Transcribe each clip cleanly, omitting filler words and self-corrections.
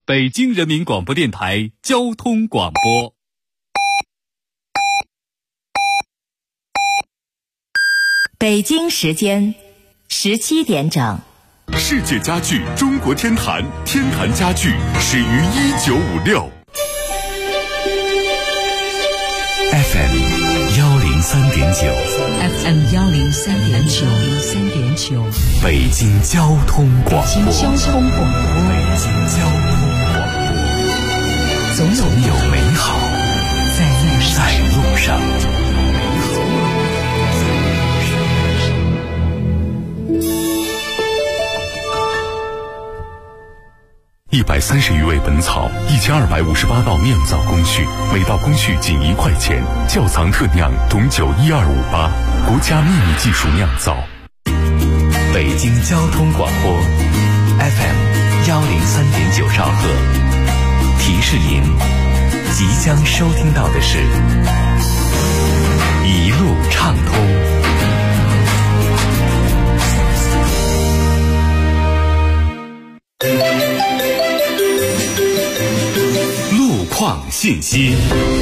北京人民广播电台交通广播。 北京时间17点整。 世界家具中国天坛，天坛家具始于1956。 FM 103.9 FM 103.9 北京交通广播。 北京交通广播。 总有美好在路上。130余味本草，1258道酿造工序，每道工序仅1块钱。窖藏特酿董酒12588，国家秘密技术酿造。北京交通广播 FM 103.9兆赫。提示您，即将收听到的是一路畅通。路况信息。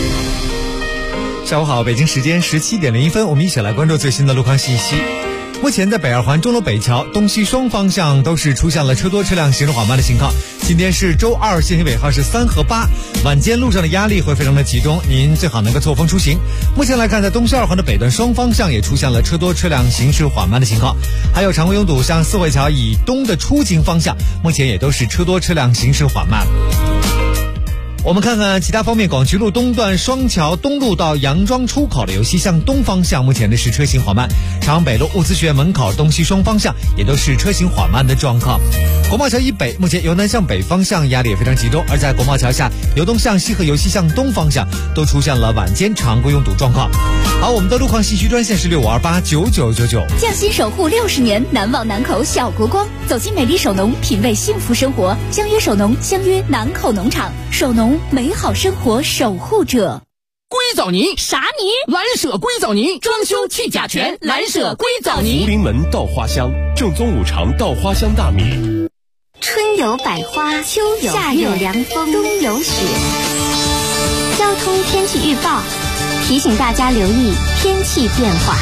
下午好，北京时间17点01分，我们一起来关注最新的路况信息。目前在北二环钟楼北桥东西双方向都是出现了车多车辆行驶缓慢的情况。今天是周二，限行尾号是3和8，晚间路上的压力会非常的集中，您最好能够错峰出行。目前来看，在东西二环的北段双方向也出现了车多车辆行驶缓慢的情况，还有常规拥堵，像四惠桥以东的出京方向目前也都是车多车辆行驶缓慢。我们看看其他方面，广渠路东段双桥东路到杨庄出口的由西向东方向目前的是车行缓慢，朝阳北路物资学院门口东西双方向也都是车行缓慢的状况。国贸桥以北目前由南向北方向压力也非常集中，而在国贸桥下由东向西和由西向东方向都出现了晚间常规拥堵状况。好，我们的路况信息专线是65289999。 匠心守护60年，难忘南口小国光。走进美丽首农，品味幸福生活。相约首农，相约南口农场。首农，美好生活守护者。 硅藻泥啥泥？ 蓝舍硅藻泥，装修去甲醛，蓝舍硅藻泥。 福临门稻花香，正宗五常稻花香大米。 春有百花，秋有夏有凉风，冬有雪。交通天气预报提醒大家留意天气变化。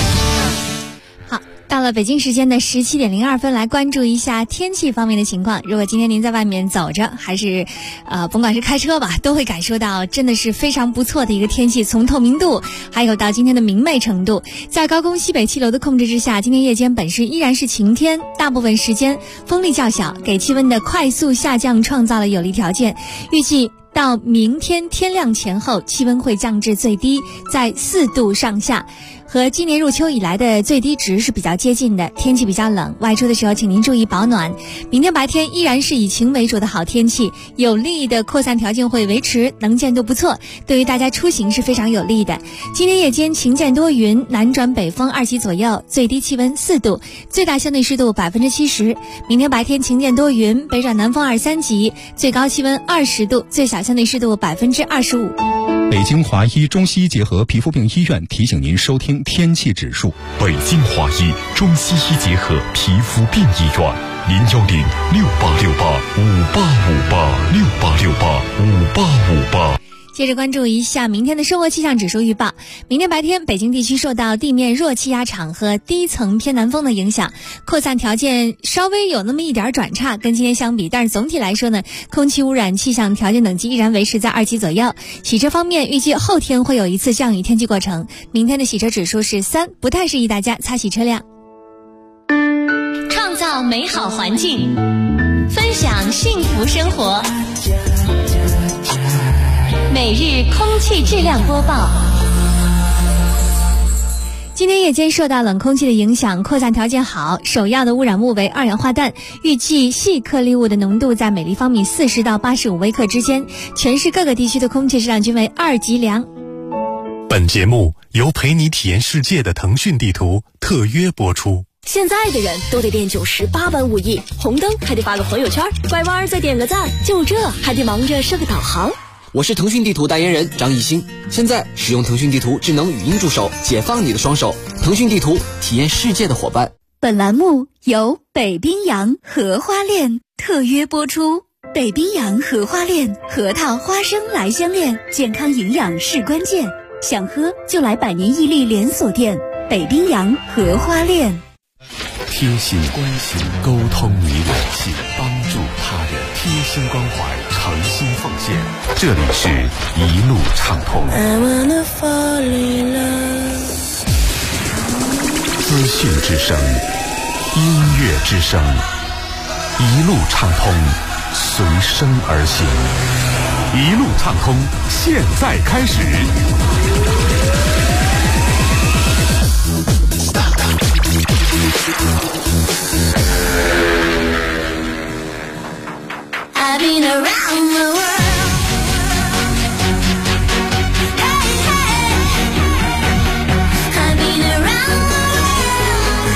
到了北京时间的17点02分，来关注一下天气方面的情况。如果今天您在外面走着，还是甭管是开车吧，都会感受到真的是非常不错的一个天气，从透明度还有到今天的明媚程度。在高空西北气流的控制之下，今天夜间本市依然是晴天，大部分时间风力较小，给气温的快速下降创造了有利条件。预计到明天天亮前后，气温会降至最低在4度上下，和今年入秋以来的最低值是比较接近的。天气比较冷，外出的时候请您注意保暖。明天白天依然是以晴为主的好天气，有利的扩散条件会维持，能见度不错，对于大家出行是非常有利的。今天夜间晴见多云，南转北风2级左右，最低气温4度，最大相对湿度70%。明天白天晴见多云，北转南风2、3级，最高气温20度，最小相对湿度25%。 北京华医中西医结合皮肤病医院提醒您收听天气指数。 北京华医中西医结合皮肤病医院，0106868585858 接着关注一下明天的生活气象指数预报。明天白天，北京地区受到地面弱气压场和低层偏南风的影响，扩散条件稍微有那么一点转差，跟今天相比，但是总体来说呢，空气污染气象条件等级依然维持在2级左右。洗车方面，预计后天会有一次降雨天气过程，明天的洗车指数是3，不太适宜大家擦洗车辆。 创造美好环境，分享幸福生活。每日空气质量播报。 今天夜间受到冷空气的影响，扩散条件好，首要的污染物为二氧化氮，预计细颗粒物的浓度在每立方米40到85微克之间，全市各个地区的空气质量均为2级良。 本节目由陪你体验世界的腾讯地图特约播出。 现在的人都得练98般武艺，红灯还得发个朋友圈，拐弯再点个赞，就这还得忙着设个导航。 我是腾讯地图代言人张艺兴，现在使用腾讯地图智能语音助手，解放你的双手。腾讯地图，体验世界的伙伴。 本栏目由北冰洋荷花恋特约播出。 北冰洋荷花恋，核桃、花生来相恋，健康营养是关键。想喝就来百年屹立连锁店北冰洋荷花恋。 贴心关心，沟通你我心，帮助他人，贴心关怀，诚心奉献。这里是一路畅通。资讯之声，音乐之声，一路畅通，随声而行。一路畅通，现在开始。 I've been around the world. Hey, hey. I've been around the world.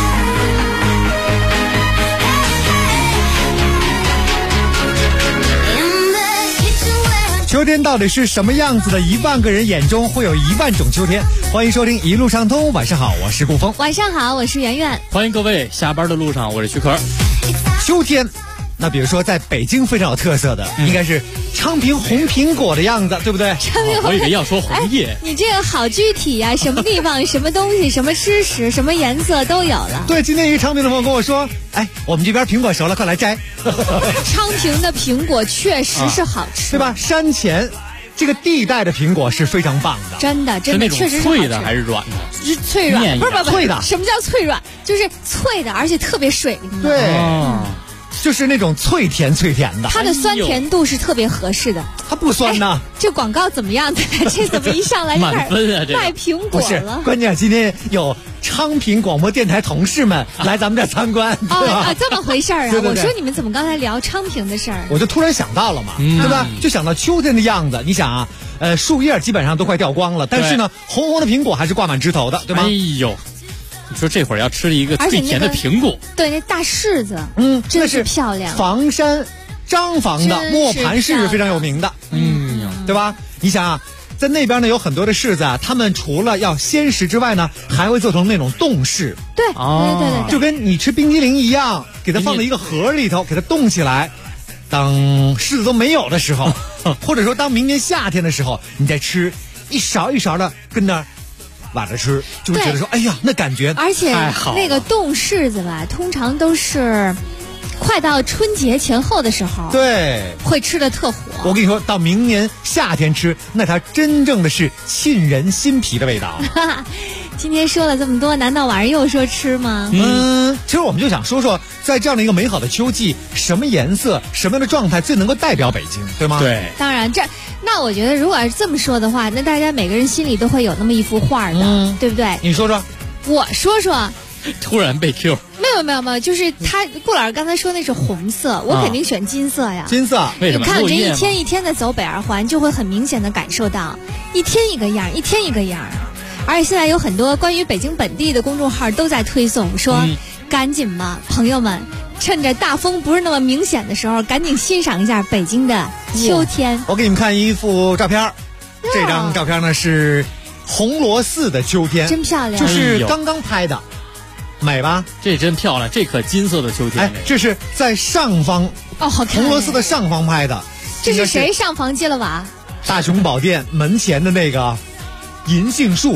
Hey, hey. In the kitchen where 秋天到底是什么样子的？1万个人眼中会有1万种秋天。欢迎收听一路畅通，晚上好，我是顾峰。 晚上好，我是圆圆。 欢迎各位，下班的路上我是徐可。 秋天。那比如说，在北京非常有特色的，应该是昌平红苹果的样子，对不对？ 我以为要说红叶。 你这个好具体呀、什么地方、什么东西、什么吃食、什么颜色都有了。 对，今天一个昌平的朋友跟我说，哎，我们这边苹果熟了，快来摘。 昌平的苹果确实是好吃， 对吧？山前这个地带的苹果是非常棒的， 真的，确实是脆的还是软的？ 是脆软，不是脆的。 什么叫脆软？就是脆的，而且特别水灵的。 对。就是那种脆甜的， 它的酸甜度是特别合适的。 它不酸呢。 这广告怎么样？这怎么一上来满分啊？ 卖苹果了？ 不是，关键今天有昌平广播电台同事们来咱们这参观。 这么回事儿啊！ 对。 我说你们怎么刚才聊昌平的事儿？ 我就突然想到了嘛，对吧？就想到秋天的样子。你想啊，树叶基本上都快掉光了，但是呢，红红的苹果还是挂满枝头的，对吧？ 哎呦。你说这会儿要吃一个脆甜的苹果， 对，那大柿子，真是漂亮。 房山张房的磨盘柿是非常有名的，对吧？你想啊，在那边呢有很多的柿子啊，他们除了要鲜食之外呢，还会做成那种冻柿。 对， 就跟你吃冰激凌一样，给它放在一个盒里头，给它冻起来。当柿子都没有的时候，或者说当明年夏天的时候，你再吃一勺一勺的跟那儿挖着吃，就会觉得说，哎呀，那感觉而且那个冻柿子吧，通常都是快到春节前后的时候， 对， 会吃的特火。 我跟你说，到明年夏天吃，那它真正的是沁人心脾的味道。 今天说了这么多，难道晚上又说吃吗？ 其实我们就想说说，在这样的一个美好的秋季，什么颜色、什么样的状态最能够代表北京，对吗？ 对， 当然那我觉得，如果是这么说的话，那大家每个人心里都会有那么一幅画的，对不对？ 你说说， 我说说。 突然被 Q。 没有，就是顾老师刚才说那是红色，我肯定选金色呀。 金色， 为什么？ 你看这一天一天的走北二环，就会很明显的感受到一天一个样，一天一个样。而且现在有很多关于北京本地的公众号都在推送说，赶紧吧，朋友们，趁着大风不是那么明显的时候，赶紧欣赏一下北京的秋天。 我给你们看一幅照片，这张照片呢是红螺寺的秋天， 真漂亮， 就是刚刚拍的。美吧？ 这真漂亮，这可金色的秋天。 这是在上方好看， 红螺寺的上方拍的。 这是谁上房揭了瓦？ 大雄宝殿门前的那个银杏树。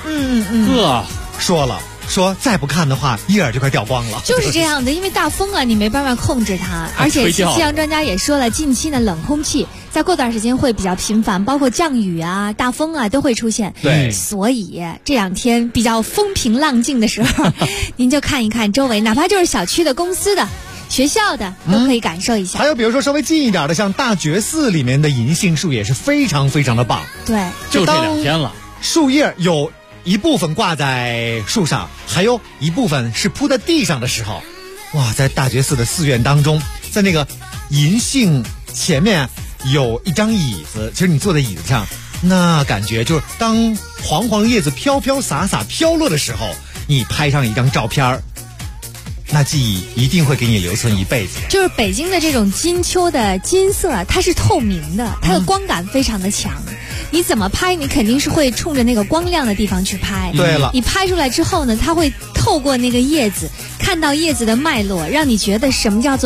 说再不看的话，一眼就快掉光了。 就是这样的，因为大风啊，你没办法控制它，而且气象专家也说了，近期的冷空气再过段时间会比较频繁，包括降雨啊、大风啊都会出现。 对， 所以这两天比较风平浪静的时候，您就看一看周围，哪怕就是小区的、公司的、学校的，都可以感受一下。 还有比如说稍微近一点的，像大觉寺里面的银杏树也是非常非常的棒。 对， 就这2天了， 树叶有一部分挂在树上，还有一部分是铺在地上的时候，哇，在大觉寺的寺院当中，在那个银杏前面有一张椅子，其实你坐在椅子上，那感觉就是当黄黄叶子飘飘洒洒飘落的时候，你拍上一张照片，那记忆一定会给你留存一辈子。 就是北京的这种金秋的金色，它是透明的，它的光感非常的强。你怎么拍，你肯定是会冲着那个光亮的地方去拍。 对了， 你拍出来之后呢，它会透过那个叶子，看到叶子的脉络，让你觉得什么叫做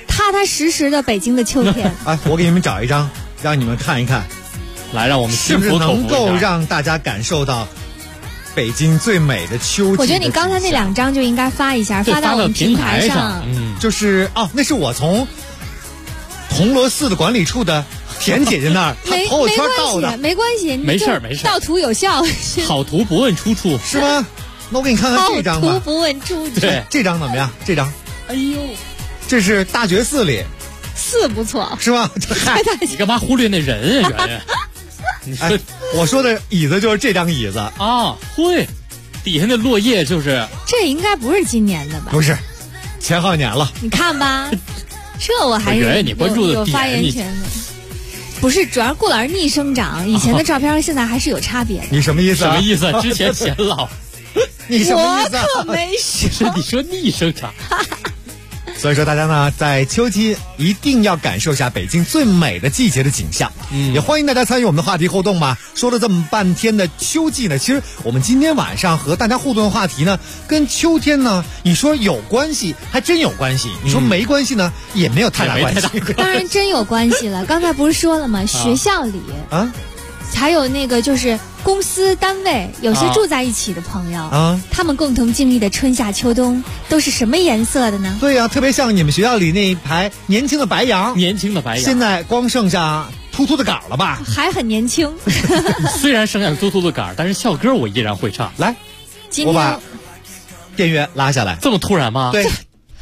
踏踏实实的北京的秋天。 哎，我给你们找一张，让你们看一看， 来让我们是不是能够让大家感受到北京最美的秋季。 我觉得你刚才那2张就应该发一下，发到我们平台上。 就是那是我从铜锣寺的管理处的田姐姐那儿朋友圈盗的， 没关系， 没事， 盗图有效， 好图不问出处， 是吗？那我给你看看这张吧。 好图不问出处， 对，这张怎么样？这张， 哎呦， 这是大觉寺里， 寺不错， 是吗？ 你干嘛忽略那人啊，圆圆？你说， 我说的椅子就是这张椅子啊，会，底下那落叶就是。 这应该不是今年的吧？ 不是，前好年了。 你看吧，这我还是你关注的有发言权的。不是，主要顾老师逆生长，以前的照片现在还是有差别的。 你什么意思？ 什么意思？之前显老。 你什么意思？ 我可没说。 你说逆生长。 所以说大家呢，在秋季一定要感受一下北京最美的季节的景象。也欢迎大家参与我们的话题互动吧。说了这么半天的秋季呢，其实我们今天晚上和大家互动的话题呢，跟秋天呢，你说有关系，还真有关系；你说没关系呢，也没有太大关系。 当然真有关系了。刚才不是说了吗？学校里还有那个就是公司单位，有些住在一起的朋友他们共同经历的春夏秋冬都是什么颜色的呢？ 对呀，特别像你们学校里那一排年轻的白杨，现在光剩下秃秃的杆了吧？ 还很年轻。 虽然剩下秃秃的杆，但是校歌我依然会唱。 来，我把电源拉下来。 这么突然吗？ 对。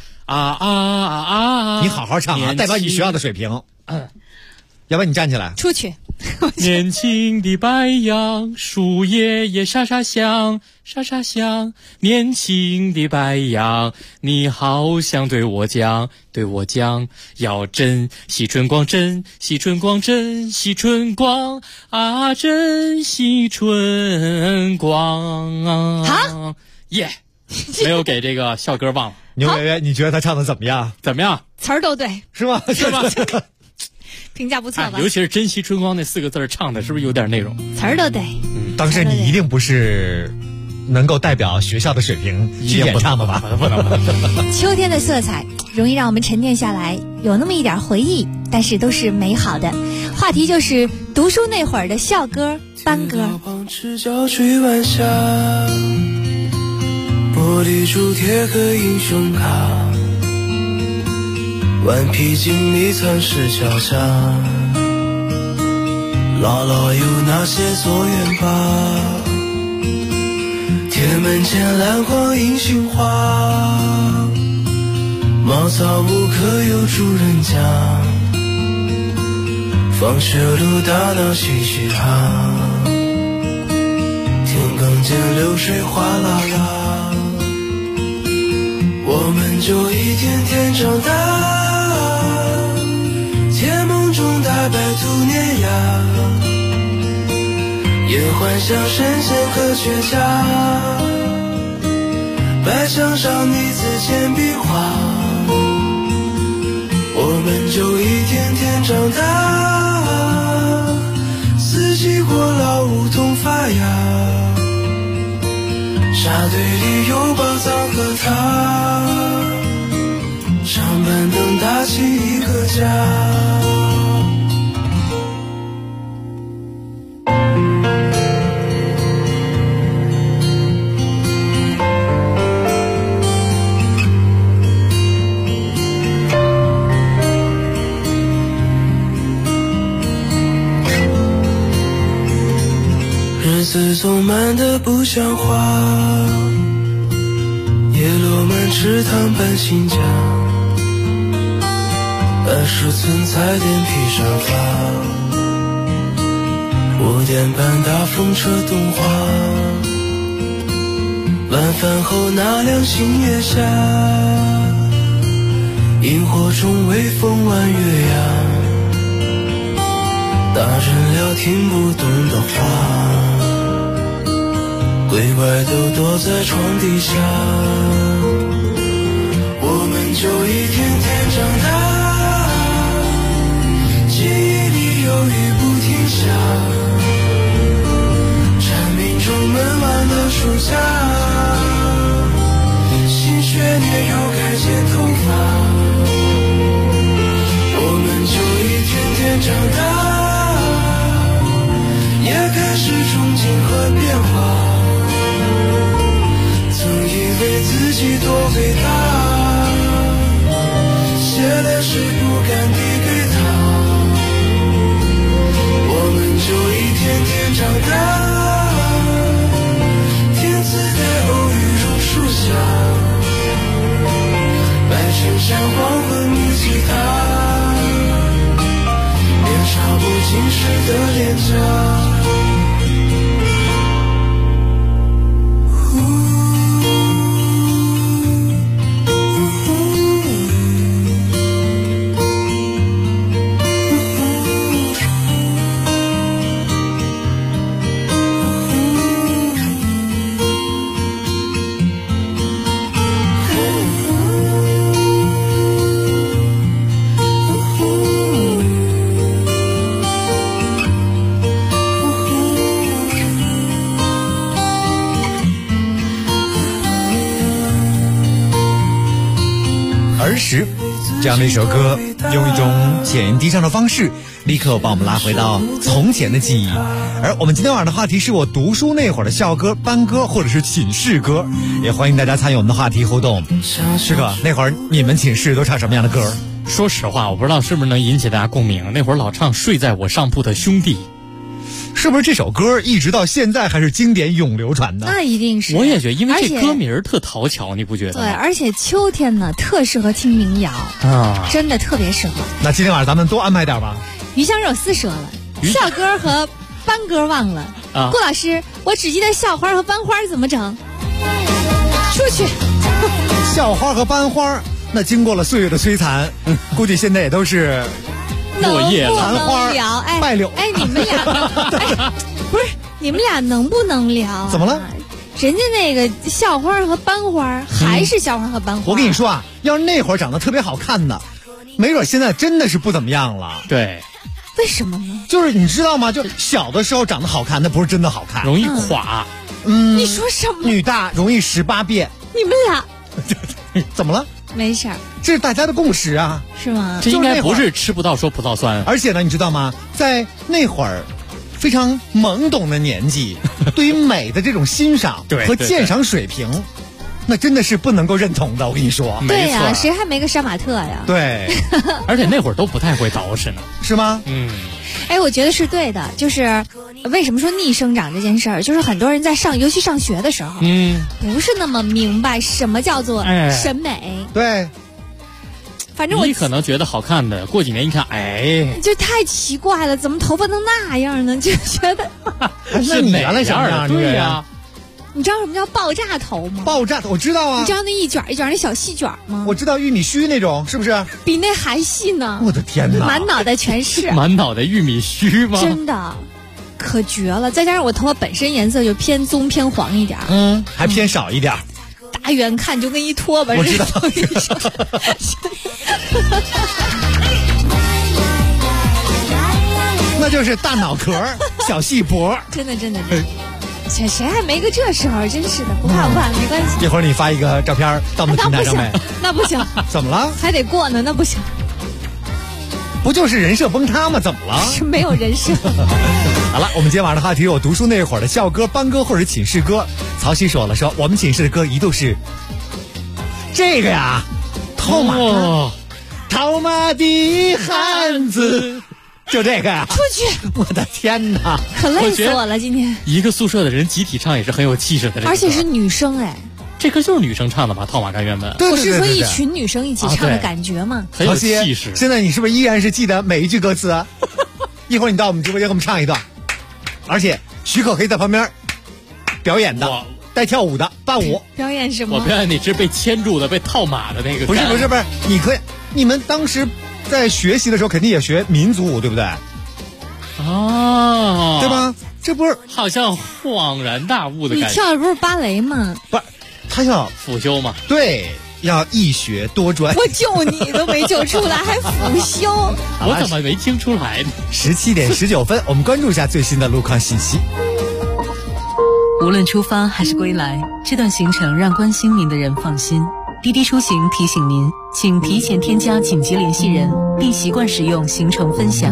你好好唱啊，代表你学校的水平。要不然你站起来。 出去。 年轻的白杨，树叶也沙沙响，沙沙响。年轻的白杨，你好想对我讲，对我讲，要珍惜春光，珍惜春光，珍惜春光啊，珍惜春光。 好， 耶！没有给这个校歌忘了。 牛圆圆，你觉得他唱的怎么样？ 怎么样？ 词儿都对， 是吗？ 是吗？ 评价不错吧？ 尤其是珍惜春光那4个字唱的是不是有点内容？ 词儿都对。 当时你一定不是能够代表学校的水平去演唱的吧？ 不能。 秋天的色彩容易让我们沉淀下来，有那么一点回忆，但是都是美好的。话题就是读书那会儿的校歌、班歌。 赤脚追晚霞，玻璃珠贴个英雄卡，顽皮筋里藏石桥下，姥姥有那些作业吧，铁门前篮花银杏花，茅草屋可有主人家，放学路打闹嘻嘻哈，田埂间流水哗啦啦，我们就一天天长大，甜梦中大白兔碾压，也幻想神仙科学家，白墙上你字简笔画，我们就一天天长大，四季过老梧桐发芽，沙堆里有宝藏和他，长板凳搭起一个家。日子总慢得不像话，叶落满池塘搬新家，20寸彩电披上发，5点半大风车动画，晚饭后那辆星月下，萤火虫微风弯月牙，大人聊听不懂的话，鬼怪都躲在床底下，我们就一天天长大，记忆里有雨不停下，蝉鸣中闷完了暑假，新学年又该剪头发， 己多伟大，写的诗不敢递给他，我们就一天天长大，天赐的偶遇如树下，白衬衫黄昏与吉他，年少不经事的脸颊。 儿时这样的一首歌，用一种浅吟低唱的方式，立刻把我们拉回到从前的记忆。而我们今天晚上的话题是我读书那会儿的校歌、班歌或者是寝室歌，也欢迎大家参与我们的话题互动。师哥，那会儿你们寝室都唱什么样的歌？ 说实话，我不知道是不是能引起大家共鸣。那会儿老唱《睡在我上铺的兄弟》， 是不是这首歌一直到现在还是经典永流传的？ 那一定是。 我也觉得，因为这歌名特讨巧，你不觉得吗？ 对，而且秋天呢，特适合听民谣啊， 真的特别适合。 那今天晚上咱们多安排点吧。 于香肉丝说了，校歌和班歌忘了。顾老师，我只记得校花和班花怎么整？出去。 校花和班花，那经过了岁月的摧残，估计现在也都是落叶了。 能不能聊？ 败柳。 你们俩，不是你们俩能不能聊？ 怎么了？ 人家那个校花和班花还是校花和班花。 我跟你说啊，要是那会儿长得特别好看的，没准现在真的是不怎么样了。 对。 为什么呢？ 就是你知道吗？就小的时候长得好看，那不是真的好看， 容易垮。 你说什么？ 女大容易18变。 你们俩怎么了？ 没事儿， 这是大家的共识啊。 是吗？ 这应该不是吃不到说葡萄酸。 而且呢，你知道吗？在那会儿非常懵懂的年纪，对于美的这种欣赏和鉴赏水平，那真的是不能够认同的。我跟你说， 对呀，谁还没个杀马特呀？ 对， 而且那会儿都不太会捯饬呢， 是吗？ 我觉得是对的。就是为什么说逆生长这件事儿，就是很多人在尤其上学的时候，不是那么明白什么叫做审美。 对。 反正你可能觉得好看的，过几年一看， 就太奇怪了，怎么头发能那样呢？就觉得那你原来什么样？ 对呀。 你知道什么叫爆炸头吗？ 爆炸头我知道啊。 你知道那一卷一卷那小细卷吗？ 我知道玉米须那种，是不是？ 比那还细呢！ 我的天哪， 满脑袋全是。 满脑袋玉米须吗？ 真的，可绝了！再加上我头发本身颜色就偏棕偏黄一点， 还偏少一点。 大远看就跟一拖把。 我知道。那就是大脑壳、小细脖。 真的。谁还没个这时候？真是的，不怕，没关系。 一会儿你发一个照片到我们平台上面。 那不行。 怎么了？ 还得过呢，那不行。 不就是人设崩塌吗？怎么了？ 是没有人设。 好了，我们今天晚上的话题有读书那会儿的校歌、班歌或者寝室歌。曹曦说了，说我们寝室的歌一度是这个呀，套马的汉子。就这个呀！ 出去！ 我的天哪， 可累死我了！今天一个宿舍的人集体唱也是很有气势的， 而且是女生这歌就是女生唱的吧？套马杆原本对， 我是说一群女生一起唱的感觉嘛， 很有气势。 现在你是不是依然是记得每一句歌词啊？一会儿你到我们直播间给我们唱一段，而且徐可可以在旁边表演的，带跳舞的伴舞。 表演什么？ 我表演那只被牵住的、被套马的那个。 不是，你们当时在学习的时候肯定也学民族舞，对不对？对吧？这不是好像恍然大悟的感觉。 你跳的不是芭蕾吗？ 不是，他要辅修嘛。 对，要一学多专。 我救你都没救出来，还辅修。 我怎么没听出来呢 ？17点19分，我们关注一下最新的路况信息。 无论出发还是归来，这段行程让关心您的人放心。滴滴出行提醒您，请提前添加紧急联系人，并习惯使用行程分享。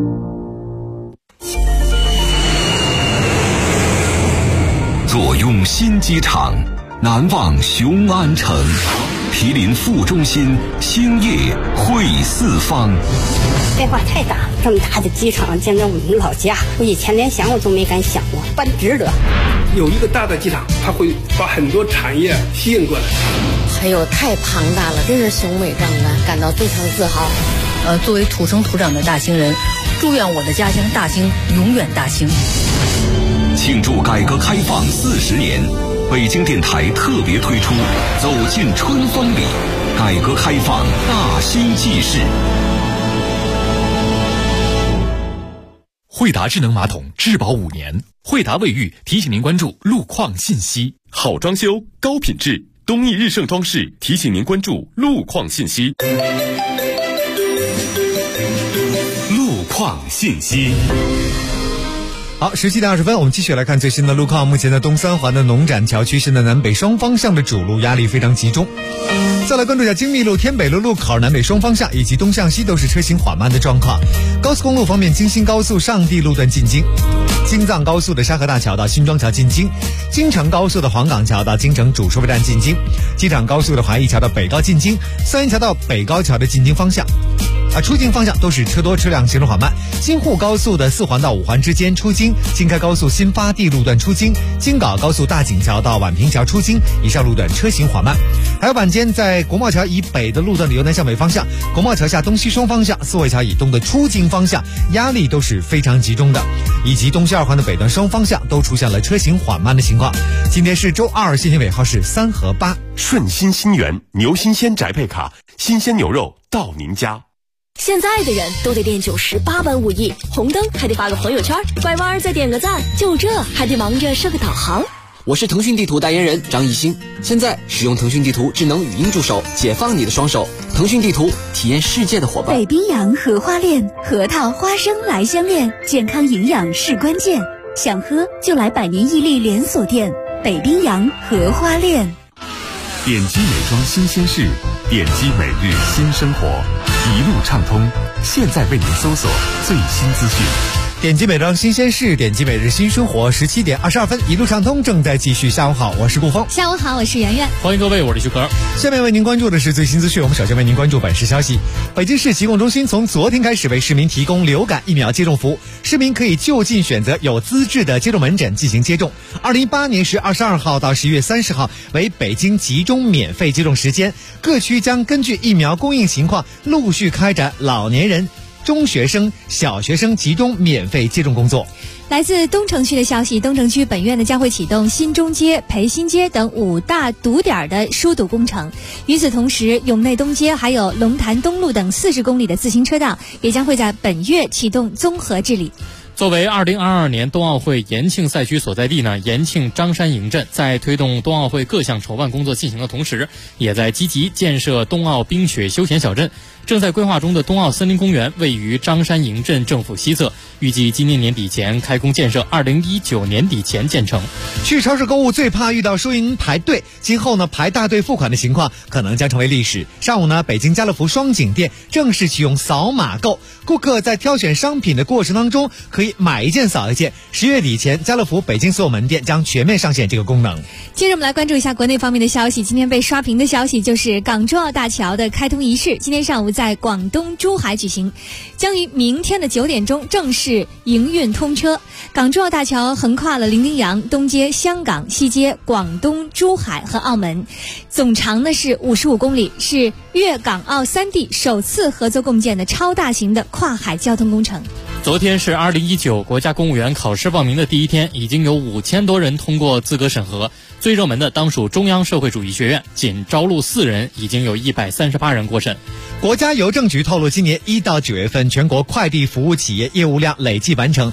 坐拥新机场，难忘雄安城。毗邻副中心，星夜会四方。 变化太大，这么大的机场，见着我们老家，我以前连想我都没敢想过，办值得。 有一个大的机场，它会把很多产业吸引过来。 还有太庞大了，真是雄伟壮观，感到非常自豪。作为土生土长的大兴人，祝愿我的家乡大兴永远大兴。 庆祝改革开放40年，北京电台特别推出《走进春风里》，改革开放大兴纪事。 惠达智能马桶质保5年，惠达卫浴提醒您关注路况信息。 好装修，高品质，东义日盛装饰提醒您关注路况信息。 路况信息。 好，17点20分，我们继续来看最新的路况。目前在东三环的农展桥区，现在南北双方向的主路压力非常集中。再来关注一下京密路天北路路口南北双方向以及东向西都是车行缓慢的状况。高速公路方面，京新高速上地路段进京，京藏高速的沙河大桥到新庄桥进京，京承高速的黄岗桥到京承主收费站进京，机场高速的华谊桥到北高进京，三元桥到北高桥的进京方向。出京方向都是车多车辆，行驶缓慢。京沪高速的4环到5环之间出京，京开高速新发地路段出京，京港高速大井桥到宛平桥出京，以上路段车行缓慢。还有晚间在国贸桥以北的路段的由南向北方向，国贸桥下东西双方向，四惠桥以东的出京方向压力都是非常集中的，以及东西2环的北段双方向都出现了车行缓慢的情况。今天是周2，限行尾号是3和8。 顺心新源牛新鲜宅配卡，新鲜牛肉到您家。 现在的人都得练98般武艺，红灯还得发个朋友圈，拐弯再点个赞，就这还得忙着设个导航。 我是腾讯地图代言人张艺兴，现在使用腾讯地图智能语音助手，解放你的双手。腾讯地图，体验世界的伙伴。 北冰洋荷花恋，核桃花生来相恋，健康营养是关键。想喝就来百年屹立连锁店北冰洋荷花恋。 点击美妆新鲜事，点击每日新生活，一路畅通。现在为您搜索最新资讯。 点击美妆新鲜事，点击每日新生活。17点22分，一路畅通正在继续。下午好，我是顾峰。 下午好，我是圆圆。 欢迎各位，我是徐哥。 下面为您关注的是最新资讯。我们首先为您关注本市消息：北京市疾控中心从昨天开始为市民提供流感疫苗接种服务，市民可以就近选择有资质的接种门诊进行接种。2018年10月22号到11月30号为北京集中免费接种时间，各区将根据疫苗供应情况陆续开展老年人、中学生、小学生集中免费接种工作。 来自东城区的消息，东城区本月呢将会启动新中街、培新街等5大堵点的疏堵工程。与此同时，永内东街还有龙潭东路等40公里的自行车道也将会在本月启动综合治理。 作为2022年冬奥会延庆赛区所在地呢，延庆张山营镇在推动冬奥会各项筹办工作进行的同时，也在积极建设冬奥冰雪休闲小镇。正在规划中的冬奥森林公园位于张山营镇政府西侧，预计今年年底前开工建设，2019年底前建成。 去超市购物最怕遇到收银排队，今后呢排大队付款的情况可能将成为历史。上午呢，北京家乐福双井店正式启用扫码购，顾客在挑选商品的过程当中可以买一件扫一件。10月底前，家乐福北京所有门店将全面上线这个功能。 接着我们来关注一下国内方面的消息。今天被刷屏的消息就是港珠澳大桥的开通仪式，今天上午在广东珠海举行，将于明天的9点钟正式营运通车。港珠澳大桥横跨了伶仃洋、东接香港、西接广东、珠海和澳门，总长呢是55公里，是粤港澳3地首次合作共建的超大型的跨海交通工程。 昨天是2019国家公务员考试报名的第一天，已经有5000多人通过资格审核。最热门的当属中央社会主义学院，仅招录4人，已经有138人过审。 国家邮政局透露，今年1到9月份，全国快递服务企业业务量累计完成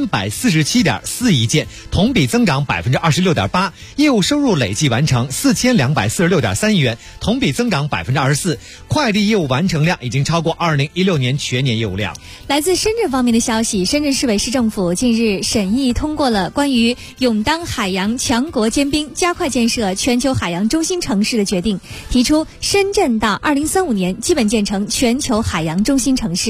347.4亿件，同比增长26.8%；业务收入累计完成4246.3亿元，同比增长24%。快递业务完成量已经超过2016年全年业务量。 来自深圳方面的消息，深圳市委市政府近日审议通过了关于勇当海洋强国尖兵、加快建设全球海洋中心城市的决定，提出深圳到2035年基本建成全球海洋中心城市。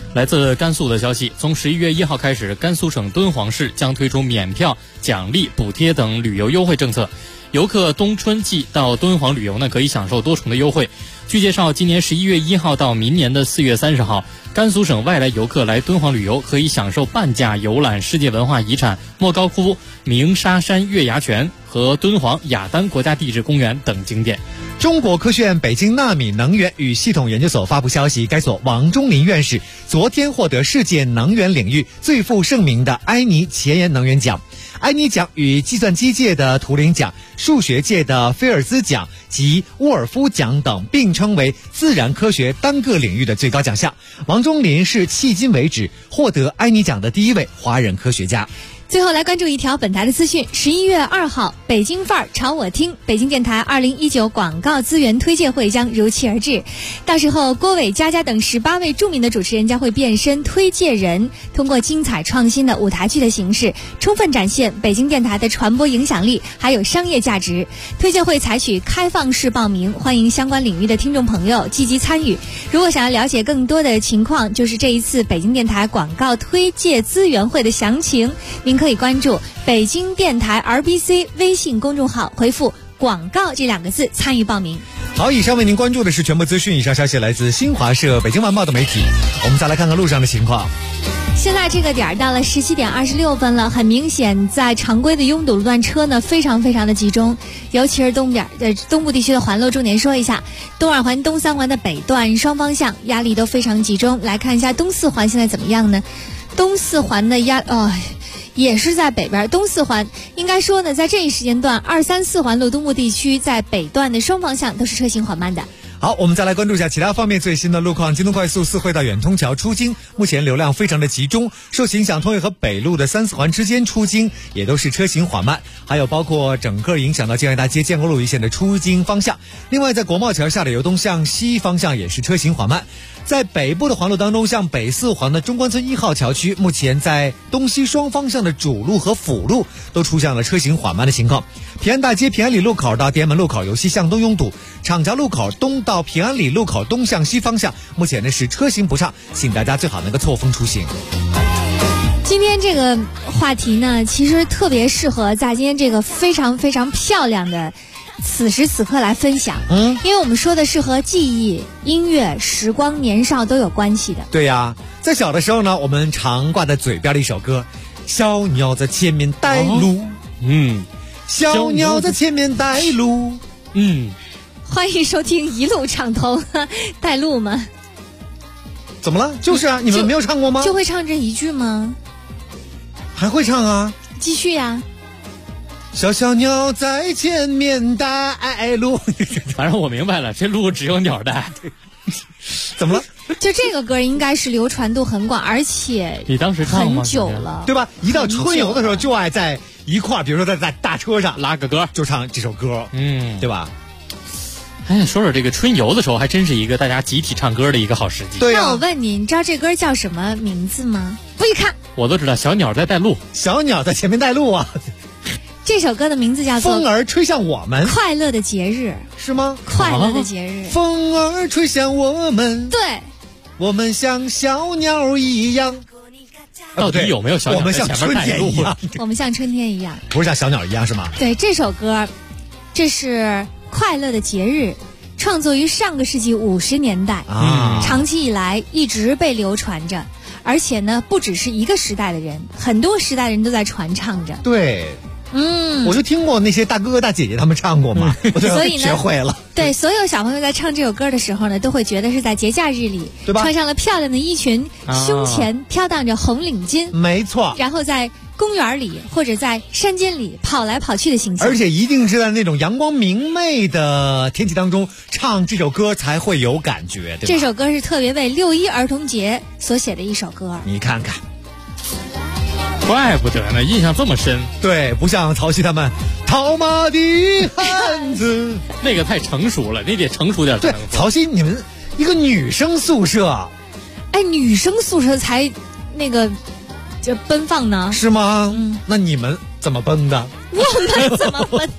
来自甘肃的消息，从11月1号开始，甘肃省敦煌市将推出免票、奖励、补贴等旅游优惠政策。游客冬春季到敦煌旅游呢，可以享受多重的优惠。据介绍，今年11月1号到明年的4月30号，甘肃省外来游客来敦煌旅游，可以享受半价游览世界文化遗产莫高窟、鸣沙山月牙泉和敦煌雅丹国家地质公园等景点。 中国科学院北京纳米能源与系统研究所发布消息，该所王忠林院士昨天获得世界能源领域最负盛名的埃尼前沿能源奖。埃尼奖与计算机界的图灵奖、数学界的菲尔兹奖及沃尔夫奖等并称为自然科学单个领域的最高奖项。王忠林是迄今为止获得埃尼奖的第一位华人科学家。 最后来关注一条本台的资讯，11月2号，北京范儿朝我听，北京电台2019广告资源推介会将如期而至。到时候，郭伟、佳佳等18位著名的主持人将会变身推介人，通过精彩创新的舞台剧的形式，充分展现北京电台的传播影响力还有商业价值。推介会采取开放式报名，欢迎相关领域的听众朋友积极参与。如果想要了解更多的情况，就是这一次北京电台广告推介资源会的详情，您可以关注北京电台 RBC 微信公众号，回复广告这2个字参与报名。 好，以上为您关注的是全部资讯，以上消息来自新华社、北京晚报的媒体。我们再来看看路上的情况。 现在这个点到了17点26分了，很明显在常规的拥堵路段车呢非常的集中，尤其是东部地区的环路，重点说一下，东二环、东三环的北段双方向压力都非常集中。来看一下东四环现在怎么样呢？东四环的也是在北边，东四环应该说呢，在这一时间段，2、3、4环路东部地区在北段的双方向都是车行缓慢的。 好，我们再来关注一下其他方面最新的路况。京东快速四惠到远通桥出京，目前流量非常的集中，受其影响，通惠河北路的3、4环之间出京也都是车行缓慢，还有包括整个影响到建外大街、建国路一线的出京方向。另外，在国贸桥下的由东向西方向也是车行缓慢。在北部的环路当中，像北4环的中关村1号桥区，目前在东西双方向的主路和辅路都出现了车行缓慢的情况。平安大街平安里路口到天安门路口由西向东拥堵，厂桥路口东到平安里路口东向西方向，目前呢是车行不畅，请大家最好能够错峰出行。 今天这个话题呢，其实特别适合在今天这个非常漂亮的此时此刻来分享，因为我们说的是和记忆、音乐、时光、年少都有关系的。 对呀，在小的时候呢，我们常挂在嘴边的一首歌，小鸟在前面带路，小鸟在前面带路， 欢迎收听一路畅通，带路吗？ 怎么了？就是啊，你们没有唱过吗？ 就会唱这一句吗？ 还会唱啊？ 继续呀。 小小鸟在前面带路， 反正我明白了，这路只有鸟带。 怎么了？ 就这个歌应该是流传度很广，而且你当时唱吗？ 很久了， 对吧？一到春游的时候就爱在一块儿，比如说在大车上拉个歌， 就唱这首歌，对吧？ 哎，说说这个春游的时候，还真是一个大家集体唱歌的一个好时机。 对呀。 那我问你，你知道这歌叫什么名字吗？不许看。 我都知道，小鸟在带路， 小鸟在前面带路啊。 这首歌的名字叫做《 风儿吹向我们》， 快乐的节日是吗？ 快乐的节日， 风儿吹向我们， 对， 我们像小鸟一样。 到底有没有小鸟在前面带路？ 我们像春天一样， 不是像小鸟一样是吗？ 对，这首歌，这是快乐的节日，创作于上个世纪50年代啊， 长期以来一直被流传着，而且呢，不只是一个时代的人，很多时代人都在传唱着。 对。我就听过那些大哥哥大姐姐他们唱过嘛，我就学会了。 对，所有小朋友在唱这首歌的时候呢，都会觉得是在节假日里， 对吧？ 穿上了漂亮的衣裙，胸前飘荡着红领巾， 没错。 然后在公园里或者在山间里跑来跑去的形象， 而且一定是在那种阳光明媚的天气当中唱这首歌才会有感觉，对吧？ 这首歌是特别为6·1儿童节所写的一首歌， 你看看。 怪不得呢，印象这么深。 对，不像曹曦他们套马的汉子那个太成熟了，那得成熟点。 对，曹曦你们一个女生宿舍， 哎，女生宿舍才那个就奔放呢， 是吗？那你们怎么奔的？ 我们怎么奔？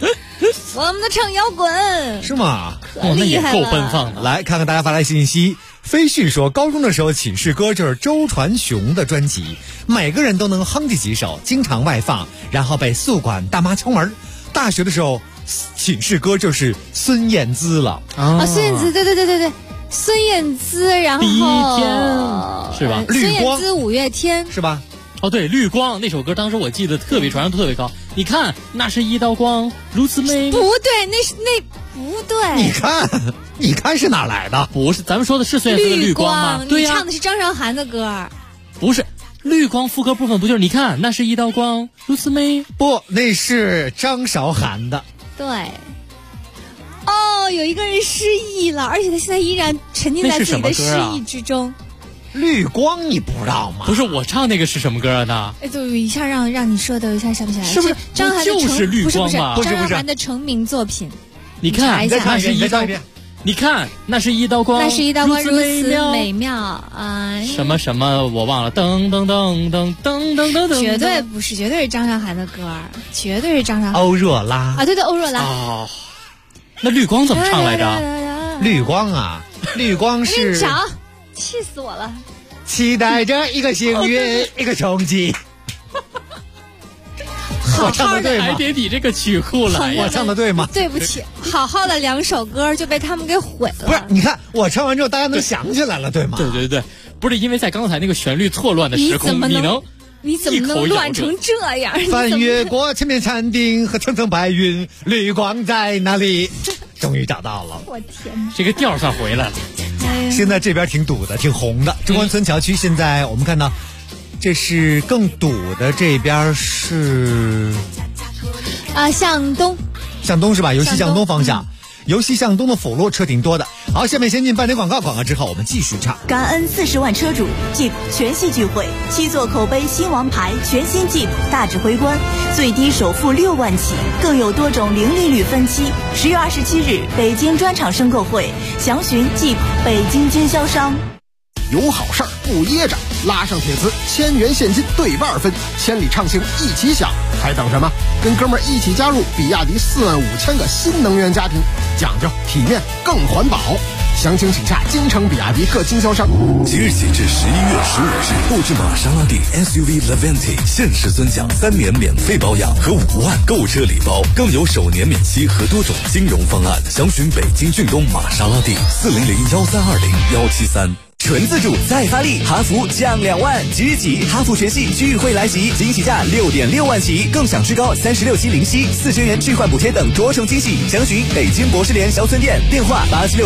我们的唱摇滚是吗？ 可厉害了， 那也够奔放的。 来看看大家发来信息。 飞絮说，高中的时候寝室歌就是周传雄的专辑，每个人都能哼唧几首，经常外放，然后被宿管大妈敲门。大学的时候，寝室歌就是孙燕姿了啊，孙燕姿，对，孙燕姿，然后第一天是吧？ 孙燕姿五月天是吧？ 哦，对，绿光那首歌，当时我记得特别传唱度特别高。你看，那是一道光，如此美。 不对，那不对。 你看是哪来的？ 不是，咱们说的是孙燕姿的绿光吗？对呀， 你唱的是张韶涵的歌。 不是，绿光副歌部分不就是你看，那是一道光，如此美？ 不，那是张韶涵的。 对。哦，有一个人失忆了，而且他现在依然沉浸在自己的失忆之中。 绿光你不知道吗？ 不是我唱那个是什么歌呢？ 哎，对，一下让你说的，一下想不起来， 是不是？ 张韶涵就是绿光嘛？ 不是张韶涵的成名作品。 你看，那是一道，你看，那是一道光， 那是一道光，如此美妙啊！ 什么我忘了，噔噔噔噔噔噔噔噔， 绝对不是，绝对是张韶涵的歌，绝对是张韶涵。 欧若拉啊，对，欧若拉。 哦，那绿光怎么唱来着？ 绿光啊，绿光是。 气死我了！ 期待着一个幸运，一个冲击。我唱的对吗？ 还得你这个曲库来， 我唱的对吗？ 对不起，好好的2首歌就被他们给毁了。 不是，你看我唱完之后，大家能想起来了，对吗？ 对，不是因为在刚才那个旋律错乱的时空， 你怎么能乱成这样？ 翻越过千面山顶和层层白云，绿光在哪里？终于找到了。 我天， 这个调算回来了。 现在这边挺堵的，挺红的。中关村桥区现在我们看到，这是更堵的，这边是向东是吧？由西向东方向。由西向东的辅路车挺多的。好，下面先进半点广告之后我们继续唱。 感恩40万车主 Jeep 全系聚会，7座口碑新王牌全新 Jeep 大指挥官，最低首付6万起，更有多种零利率分期。10月27日北京专场申购会，详询 Jeep 北京经销商。 有好事儿不噎着，拉上铁丝，1000元现金对半分，千里畅行一起享，还等什么？跟哥们儿一起加入比亚迪45000个新能源家庭，讲究体面更环保。详情请洽京城比亚迪各经销商。 即日起至11月15日，购置玛莎拉蒂 SUV Levante 限时尊享3年免费保养和5万购车礼包，更有首年免息和多种金融方案。详询北京骏东玛莎拉蒂400-1320-173。 纯自主再发力，哈弗降2万，即日起哈弗全系聚会来袭，惊喜价6.6万起，更享最高36期零息，4000元置换补贴等多重惊喜。详询北京博士联小村店，电话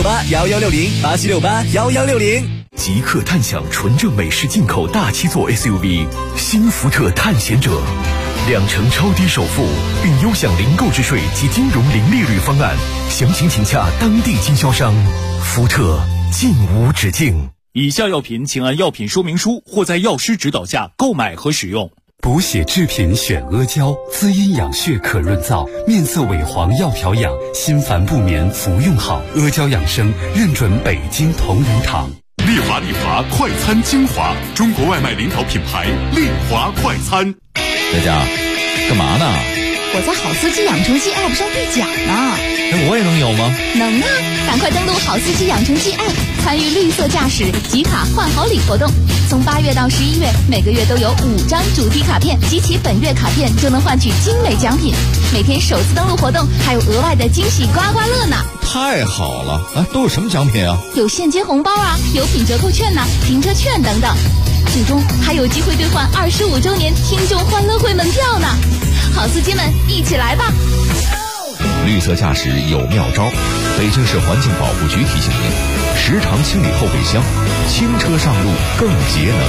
87681160，87681160。 即刻探享纯正美式进口大7座 SUV 新福特探险者，2成超低首付，并优享零购置税及金融零利率方案。详情请洽当地经销商。福特尽无止境。 以下药品请按药品说明书或在药师指导下购买和使用。 补血制品选阿胶，滋阴养血可润燥，面色萎黄要调养，心烦不眠服用好。阿胶养生认准北京同仁堂。 丽华快餐精华，中国外卖领导品牌丽华快餐。 佳佳，干嘛呢？ 我在好司机养成记 App 上兑奖呢。 那我也能有吗？ 能啊！赶快登录好司机养成记 App， 参与绿色驾驶集卡换好礼活动。从8月到11月，每个月都有5张主题卡片，集齐本月卡片就能换取精美奖品。每天首次登录活动还有额外的惊喜刮刮乐呢！ 太好了！哎，都有什么奖品啊？ 有现金红包啊，有品折扣券呐，停车券等等。最终还有机会兑换25周年听众欢乐会门票呢！好司机们，一起来吧！ 绿色驾驶有妙招，北京市环境保护局提醒您：时常清理后备箱，轻车上路更节能。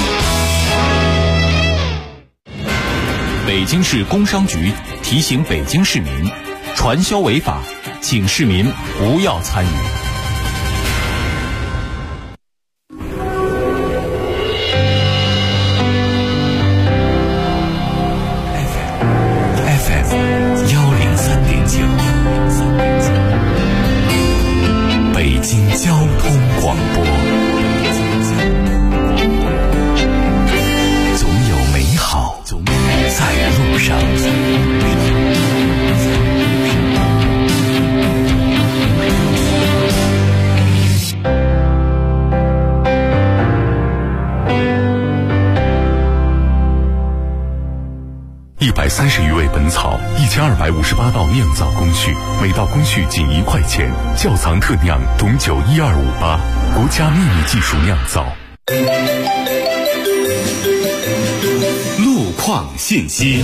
北京市工商局提醒北京市民，传销违法，请市民不要参与。 北京交通广播，总有美好在路上。 130余味本草，1258道酿造工序，每道工序仅1块钱。窖藏特酿董酒12588，国家秘密技术酿造。 路况信息。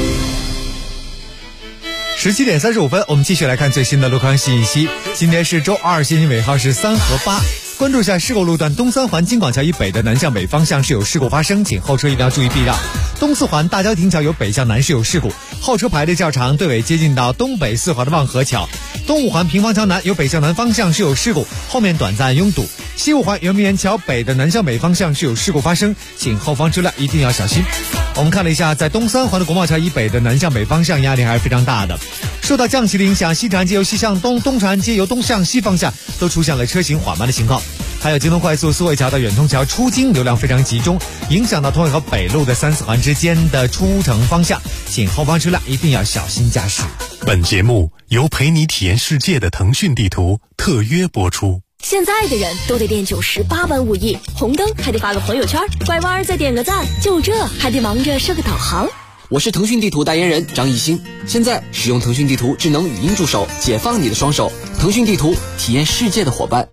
17点35分，我们继续来看最新的路况信息。今天是周二，信息尾号是3和8。关注一下事故路段，东三环京广桥以北的南向北方向是有事故发生，请后车一定要注意避让。东四环大郊亭桥由北向南是有事故，后车排队较长，队尾接近到东北四环的望河桥。东五环平房桥南由北向南方向是有事故，后面短暂拥堵。西五环圆明园桥北的南向北方向是有事故发生，请后方车辆一定要小心。我们看了一下，在东三环的国贸桥以北的南向北方向压力还是非常大的。受到降旗的影响，西长安街由西向东，东长安街由东向西方向都出现了车行缓慢的情况。还有京东快速苏汇桥到远通桥出京流量非常集中，影响到通惠河北路的3、4环之间的出城方向，请后方车辆一定要小心驾驶。 本节目由陪你体验世界的腾讯地图特约播出。 现在的人都得练98般武艺，红灯还得发个朋友圈，拐弯再点个赞，就这还得忙着设个导航。 我是腾讯地图代言人张艺兴，现在使用腾讯地图智能语音助手，解放你的双手。腾讯地图，体验世界的伙伴。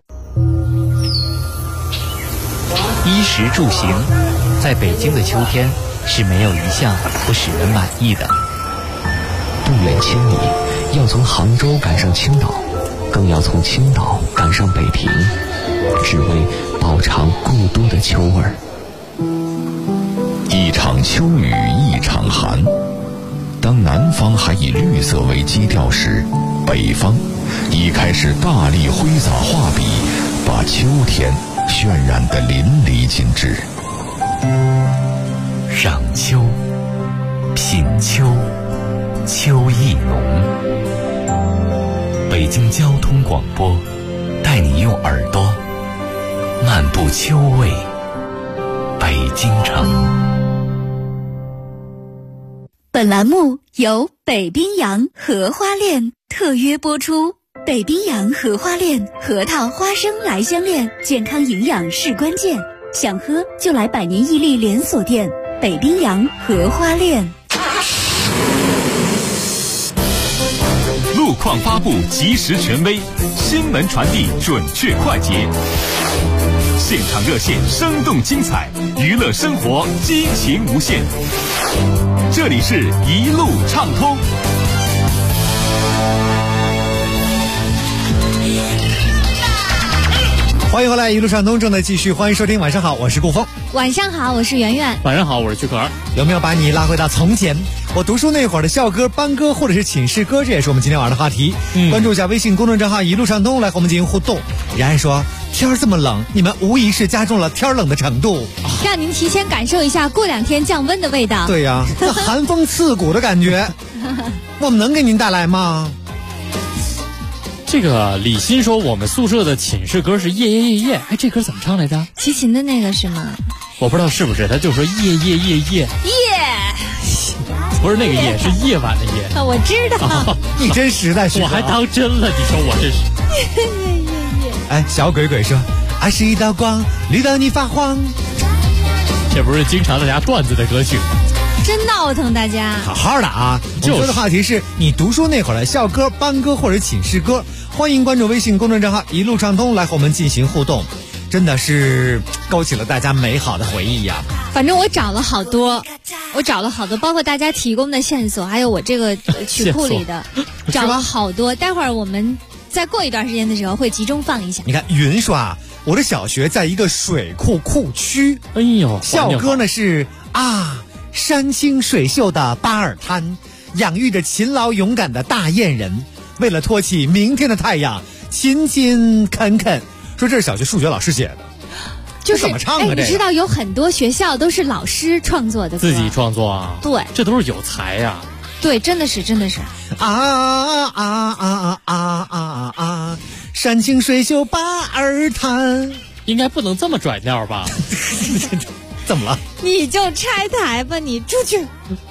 衣食住行，在北京的秋天是没有一项不使人满意的。 不远千里，要从杭州赶上青岛，更要从青岛赶上北平，只为饱尝故都的秋味儿。 一场秋雨一场寒，当南方还以绿色为基调时，北方已开始大力挥洒画笔，把秋天渲染得淋漓尽致。 赏秋，品秋，秋意浓。北京交通广播带你用耳朵漫步秋味北京城。 本栏目由北冰洋荷花恋特约播出。北冰洋荷花恋，核桃花生来相恋，健康营养是关键。想喝就来百年屹立连锁店北冰洋荷花恋。 路况发布及时权威，新闻传递准确快捷，现场热线生动精彩，娱乐生活激情无限。这里是一路畅通。 欢迎回来，一路畅通正在继续，欢迎收听。晚上好，我是顾峰。 晚上好，我是圆圆。 晚上好，我是曲可儿。 有没有把你拉回到从前？我读书那会儿的校歌、班歌，或者是寝室歌，这也是我们今天晚上的话题。关注一下微信公众账号一路畅通，来和我们进行互动。然安说，天儿这么冷，你们无疑是加重了天冷的程度， 让您提前感受一下过2天降温的味道。 对呀，那寒风刺骨的感觉，我们能给您带来吗？ 这个李欣说，我们宿舍的寝室歌是夜夜夜夜，哎，这歌怎么唱来着？ 齐秦的那个是吗？ 我不知道是不是，他就说夜夜夜夜不是那个夜，是夜晚的夜。 我知道， 你真实在， 我还当真了。你说我这是夜。哎，小鬼鬼说，爱是一道光，绿到你发慌。 这不是经常大家段子的歌曲吗？ 真闹腾，大家好好的啊！我们说的话题是你读书那会儿的校歌、班歌或者寝室歌，欢迎关注微信公众账号一路畅通来和我们进行互动，真的是勾起了大家美好的回忆呀。 反正我找了好多，包括大家提供的线索，还有我这个曲库里的，找了好多。待会儿我们再过一段时间的时候会集中放一下。 你看云说啊，我的小学在一个水库库区， 哎呦， 校歌呢是啊。山清水秀的巴尔滩，养育着勤劳勇敢的大雁人，为了托起明天的太阳，勤勤恳恳。说这是小学数学老师写的， 就是怎么唱啊？ 你知道有很多学校都是老师创作的歌， 自己创作啊？ 对， 这都是有才呀。 对，真的是。 山清水秀巴尔滩， 应该不能这么拽调吧？ 怎么了？ 你就拆台吧，你出去！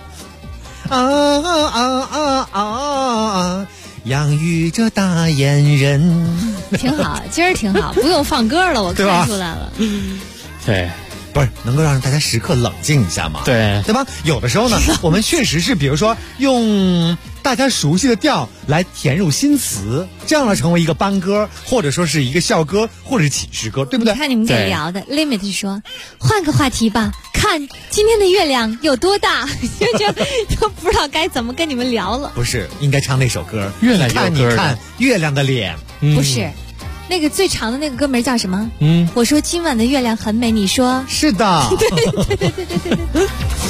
养育着大雁人， 挺好，今儿挺好，不用放歌了，我看出来了。 对， 不是能够让大家时刻冷静一下嘛？ 对吧？有的时候呢，我们确实是，比如说用大家熟悉的调来填入新词，这样呢成为一个班歌，或者说是一个校歌，或者是启示歌，对不对？ 你看你们给聊的 Limit 说，换个话题吧，看今天的月亮有多大，就不知道该怎么跟你们聊了。 不是，应该唱那首歌， 月亮有歌， 你看月亮的脸， 不是。那个最长的那个歌名叫什么？我说今晚的月亮很美，你说是的。对。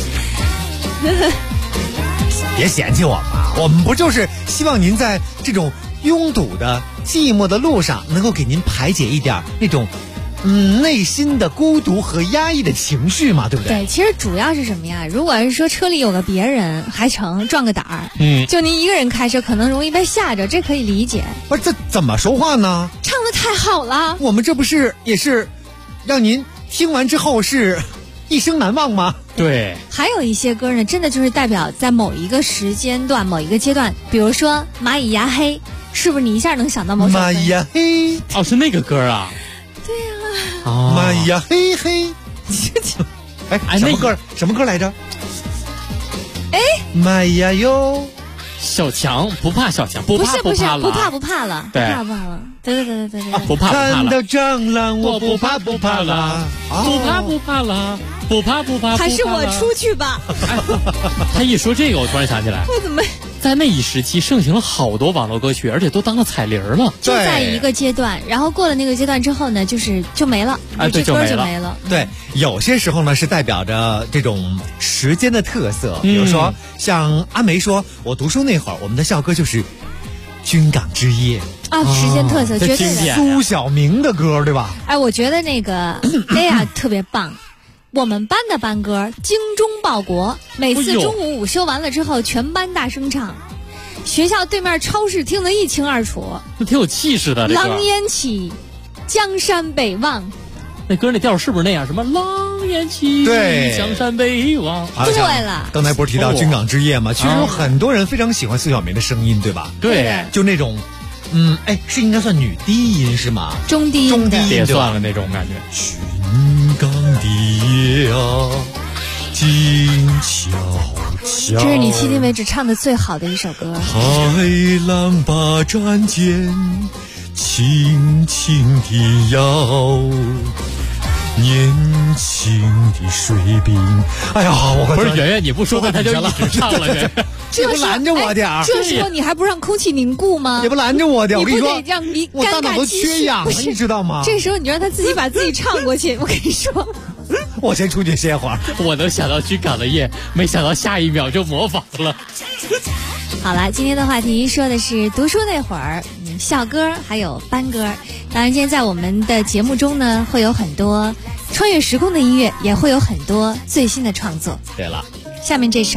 别嫌弃我嘛，我们不就是希望您在这种拥堵的寂寞的路上，能够给您排解一点那种内心的孤独和压抑的情绪嘛，对不对？ 对，其实主要是什么呀？如果是说车里有个别人还成，壮个胆儿，就您一个人开车可能容易被吓着，这可以理解。 不是，这怎么说话呢？ 唱得太好了， 我们这不是也是让您听完之后是一生难忘吗？ 对。 还有一些歌呢，真的就是代表在某一个时间段、某一个阶段，比如说蚂蚁牙黑，是不是你一下能想到某首歌？ 蚂蚁牙黑， 哦，是那个歌啊。 对呀。 蚂蚁呀嘿嘿，哎，什么歌来着？ 哎， 蚂蚁呀哟， 小强不怕小强，不怕了， 不怕了，不怕了， 对， 不怕了，对， 不怕了。 看到蟑螂我不怕了， 不怕了，不怕。 还是我出去吧。 他一说这个，我突然想起来， 我怎么在那一时期盛行了好多网络歌曲，而且都当了彩铃了。 就在一个阶段，然后过了那个阶段之后呢，就没了， 对， 这歌就没了。 对，有些时候呢是代表着这种时间的特色，比如说像阿梅说，我读书那会儿，我们的校歌就是《军港之夜》 啊，时间特色绝对的。 苏小明的歌，对吧？ 哎，我觉得那个哎呀特别棒。我们班的班歌精忠报国，每次中午午休完了之后，全班大声唱，学校对面超市听得一清二楚。 那挺有气势的。 狼烟起，江山北望。 那歌那调是不是那样？什么狼烟起， 对， 江山北望。 对了， 刚才不是提到军港之夜吗？其实有很多人非常喜欢苏小明的声音，对吧？ 对， 就那种。是应该算女低音是吗？ 中低音也算了那种感觉。 军港的夜啊，静悄悄。 这是你迄今为止唱的最好的一首歌。 海浪把战舰轻轻地摇，年轻的水兵。哎呀，我不是圆圆，你不说话他就一直唱了。 这不拦着我点儿？ 这时候你还不让空气凝固吗？ 也不拦着我点儿。我跟你说， 我大脑都缺氧了，你知道吗？ 这时候你让他自己把自己唱过去。我跟你说， 我先出去歇会儿。 我能想到军港的夜，没想到下一秒就模仿了。 好了，今天的话题说的是读书那会儿，校歌还有班歌。当然，今天在我们的节目中呢，会有很多穿越时空的音乐，也会有很多最新的创作。 对了， 下面这首。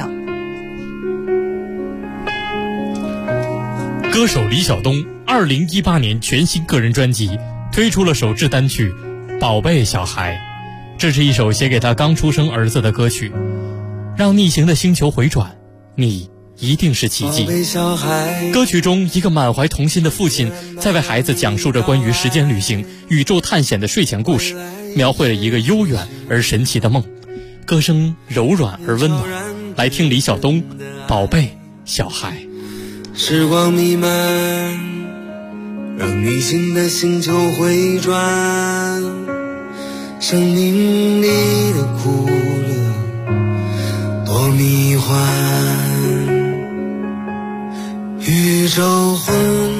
歌手李晓东2018年全新个人专辑推出了首支单曲《宝贝小孩》，这是一首写给他刚出生儿子的歌曲，让逆行的星球回转，你一定是奇迹。歌曲中，一个满怀童心的父亲在为孩子讲述着关于时间旅行、宇宙探险的睡前故事，描绘了一个悠远而神奇的梦。歌声柔软而温暖，来听李晓东《宝贝小孩》。 时光弥漫，让逆行的星球回转，生命里的苦乐多迷幻，宇宙昏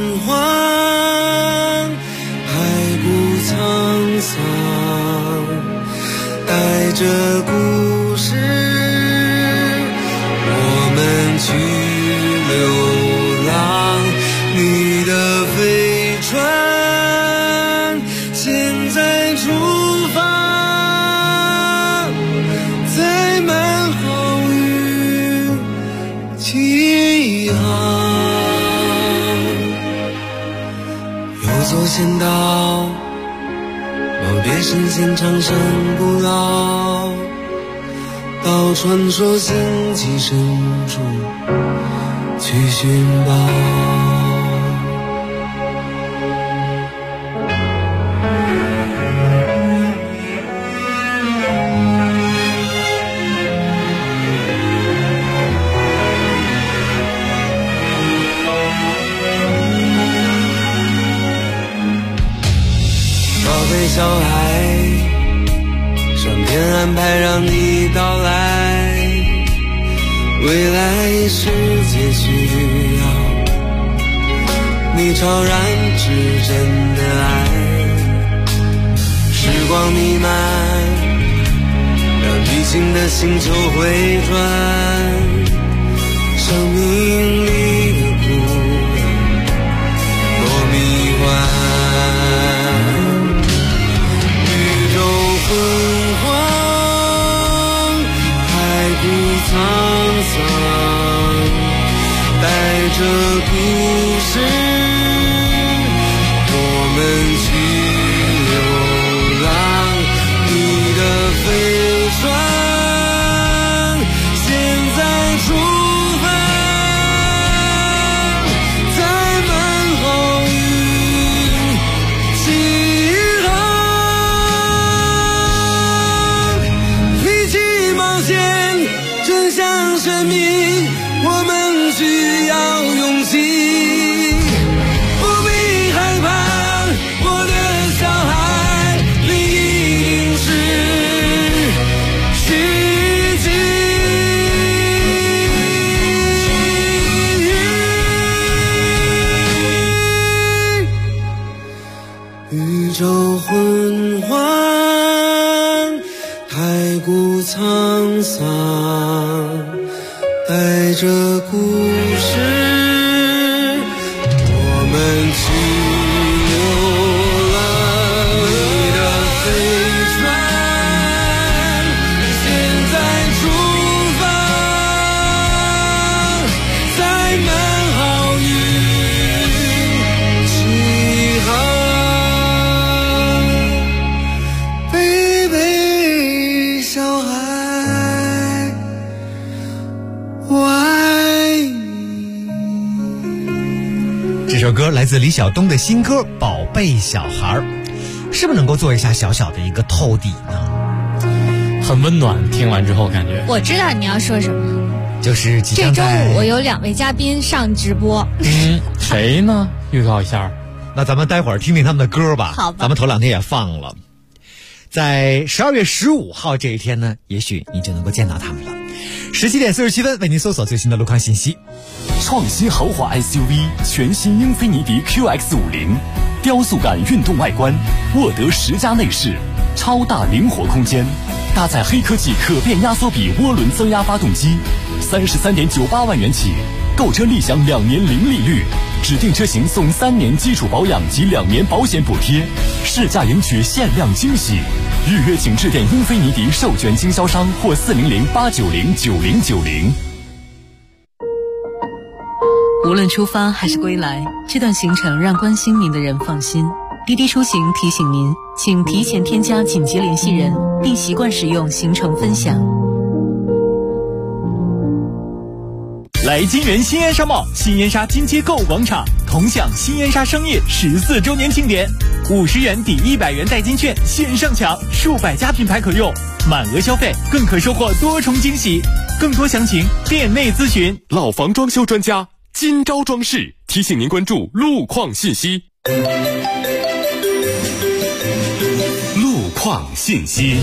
黄，海枯沧桑，带着故事我们去流你的飞船现在出发，载满好运起航，有座仙岛，告别神仙长生不老，到传说星际深处去寻宝。 安排让你到来，未来世界需要你超然至真的爱。时光弥漫，让激情的星球回转，生命里的孤单多迷幻。宇宙昏黄，太古沧桑，带着故事我们去流浪，你的飞船现在出发，载满好运起航，一起冒险正向生命，我们需要勇气，不必害怕，我的小孩，你一定是奇迹。宇宙昏黄，太古沧桑，带着故事我们去流浪，你的飞船现在出发，载满好运起航，贝贝小孩，我爱你。 这首歌来自李晓东的新歌《宝贝小孩》，是不是能够做一下小小的一个透底呢？ 很温暖，听完之后感觉。 我知道你要说什么， 就是即这周将在五我有2位嘉宾上直播。 谁呢？预告一下。 那咱们待会儿听听他们的歌吧。 好吧。 咱们头2天也放了，在12月15号这一天呢，也许你就能够见到他们了。17点47分，为您搜索最新的路况信息。 创新豪华 SUV 全新英菲尼迪 QX50，雕塑感运动外观，沃德10加内饰，超大灵活空间，搭载黑科技可变压缩比涡轮增压发动机，33.98万元起，购车立享2年零利率，指定车型送3年基础保养及2年保险补贴，试驾赢取限量惊喜。预约请致电英菲尼迪授权经销商或400-890-9090。 无论出发还是归来，这段行程让关心您的人放心。滴滴出行提醒您，请提前添加紧急联系人，并习惯使用行程分享。 来金源新燕莎茂新燕莎金街购物广场，同享新燕莎商业14周年庆典，50元抵100元代金券线上抢，数百家品牌可用，满额消费更可收获多重惊喜。更多详情店内咨询。 老房装修专家金招装饰提醒您关注路况信息。 路况信息。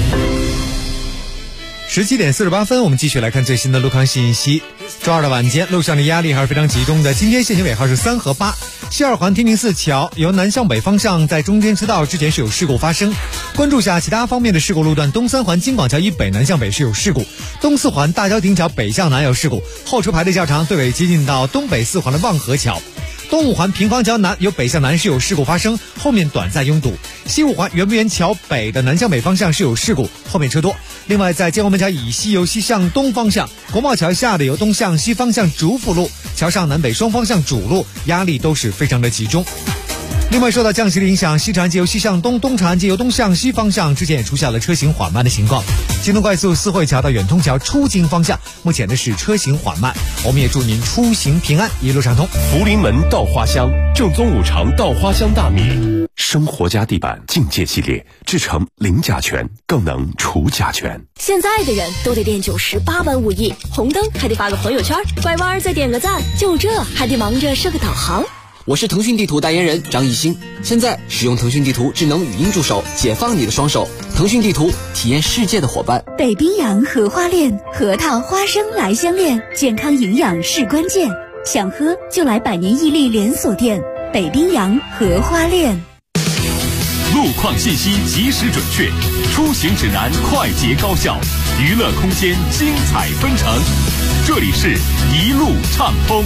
17点48分，我们继续来看最新的路况信息。周二的晚间，路上的压力还是非常集中的。今天限行尾号是3和8，西二环天宁寺桥由南向北方向在中间车道之前是有事故发生，关注下其他方面的事故路段。东三环京广桥以北南向北是有事故，东四环大郊亭桥北向南有事故，后车排的较长，队尾接近到东北四环的望河桥。东五环平房桥南由北向南是有事故发生，后面短暂拥堵。西五环圆明园桥北的南向北方向是有事故，后面车多。另外在建国门桥以西由西向东方向，国贸桥下的由东向西方向主辅路，桥上南北双方向主路压力都是非常的集中。另外受到降息的影响，西长安街由西向东，东长安街由东向西方向之间也出现了车行缓慢的情况。京东快速四惠桥到远通桥出京方向目前的是车行缓慢，我们也祝您出行平安，一路畅通。 福临门稻花香，正宗五常稻花香大米，生活家地板境界系列制成零甲醛，更能除甲醛。 现在的人都得练98般武艺，红灯还得发个朋友圈，拐弯再点个赞，就这还得忙着设个导航。 我是腾讯地图代言人张艺兴。现在使用腾讯地图智能语音助手，解放你的双手。腾讯地图，体验世界的伙伴。 北冰洋荷花恋，核桃花生来相恋，健康营养是关键。想喝就来百年屹立连锁店北冰洋荷花恋。 路况信息及时准确，出行指南快捷高效，娱乐空间精彩纷呈。这里是一路畅通。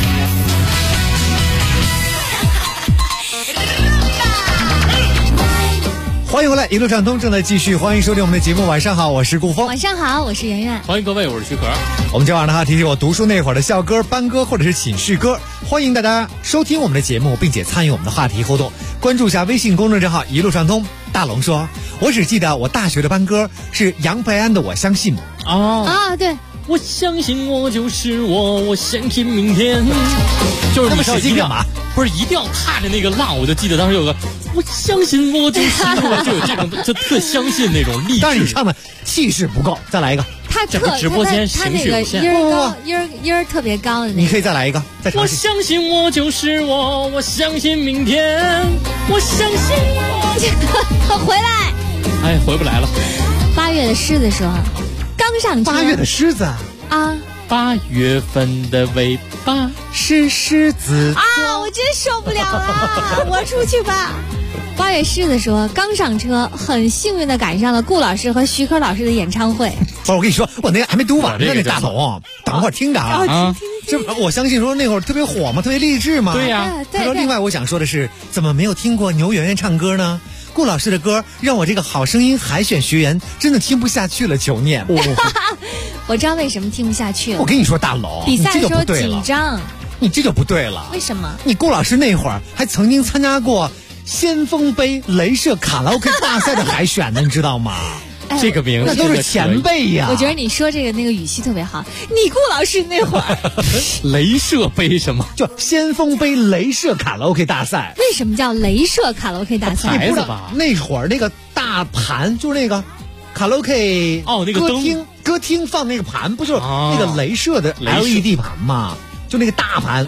欢迎回来，一路畅通正在继续，欢迎收听我们的节目。晚上好，我是顾峰。 晚上好，我是圆圆。 欢迎各位，我是徐可。 我们今晚的话题是我读书那会儿的校歌、班歌或者是寝室歌，欢迎大家收听我们的节目，并且参与我们的话题互动。关注一下微信公众账号一路畅通。大龙说，我只记得我大学的班歌是杨培安的《我相信》。 对， 我相信我就是我，我相信明天。就是你是干嘛？不是一定要踏着那个浪，我就记得当时有个我相信我就是我，就有这种就特相信那种励志。 但是你唱的气势不够，再来一个。 这不直播间情绪有限， 音儿特别高的那个。 你可以再来一个，再我相信我就是我，我相信明天，我相信我。 回来。 哎，回不来了。 8月的狮子说，刚上车。 8月的狮子啊 ，8月份的尾巴是狮子啊！我真受不了了，我出去吧。8月狮子说，刚上车，很幸运的赶上了顾老师和徐克老师的演唱会。 不是，我跟你说，我那个还没读完呢，那大龙，等会儿听着啊。这我相信说那会儿特别火嘛，特别励志嘛。 对呀。 他说，另外我想说的是，怎么没有听过牛圆圆唱歌呢？顾老师的歌让我这个好声音海选学员真的听不下去了，求念。 我知道为什么听不下去了。 我跟你说，大龙， 比赛的时候紧张， 你这就不对了。 为什么？ 你顾老师那会儿还曾经参加过先锋杯镭射卡拉 OK 大赛的海选呢，你知道吗？ 这个名字那都是前辈呀。 我觉得你说这个那个语气特别好。你顾老师那会儿镭射杯什么？ 就先锋杯镭射卡拉 OK 大赛。 为什么叫镭射卡拉 OK 大赛？ 你不知道那会儿那个大盘就是那个卡拉 OK 那个歌厅放那个盘，不就是那个镭射的 LED 盘吗？就那个大盘。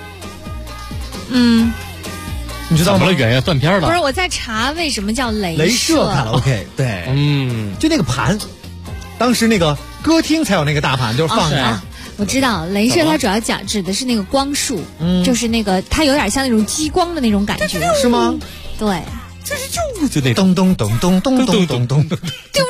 你知道吗？ 怎么了？圆圆断片了？ 不是，我在查为什么叫镭射卡拉 OK。对，就那个盘，当时那个歌厅才有那个大盘，就是放着。 我知道，镭射它主要指的是那个光束，就是那个它有点像那种激光的那种感觉， 是吗？ 对， 就那咚咚咚咚咚咚咚咚咚。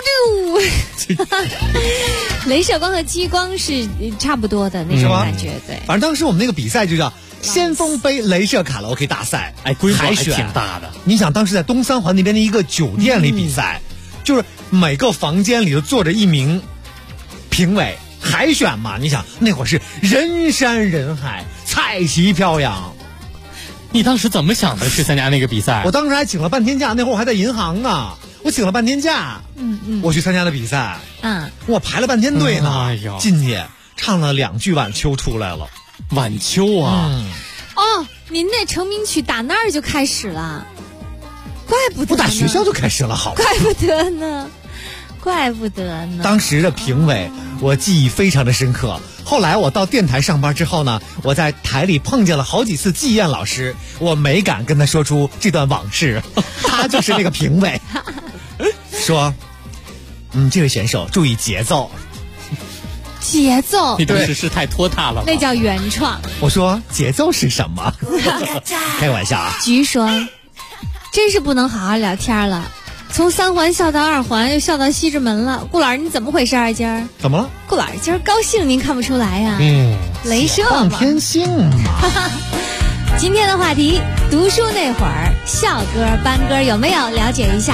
镭射光和激光是差不多的那种感觉，对。 反正当时我们那个比赛就叫先锋杯镭射卡拉 OK 大赛， 规模还挺大的。 你想当时在东三环那边的一个酒店里比赛，就是每个房间里头坐着一名评委，海选嘛。你想那会儿是人山人海，彩旗飘扬。 你当时怎么想的去参加那个比赛？ 我当时还请了半天假，那会儿我还在银行呢，我请了半天假，我去参加了比赛，我排了半天队呢，进去唱了2句晚秋出来了。 晚秋啊！ 您那成名曲打那儿就开始了，怪不得。 我打学校就开始了，好， 怪不得呢，怪不得呢。 当时的评委我记忆非常的深刻。后来我到电台上班之后呢，我在台里碰见了好几次季燕老师，我没敢跟他说出这段往事。他就是那个评委，说：“这位选手注意节奏。” 节奏， 你当时是太拖沓了吧？ 那叫原创。 我说节奏是什么？开玩笑啊。 菊说，真是不能好好聊天了，从3环笑到2环，又笑到西直门了。顾老师你怎么回事啊？今儿怎么了？ 顾老师今儿高兴，您看不出来呀？镭射嘛， 放天性嘛。 今天的话题，读书那会儿，校歌班歌有没有了解一下？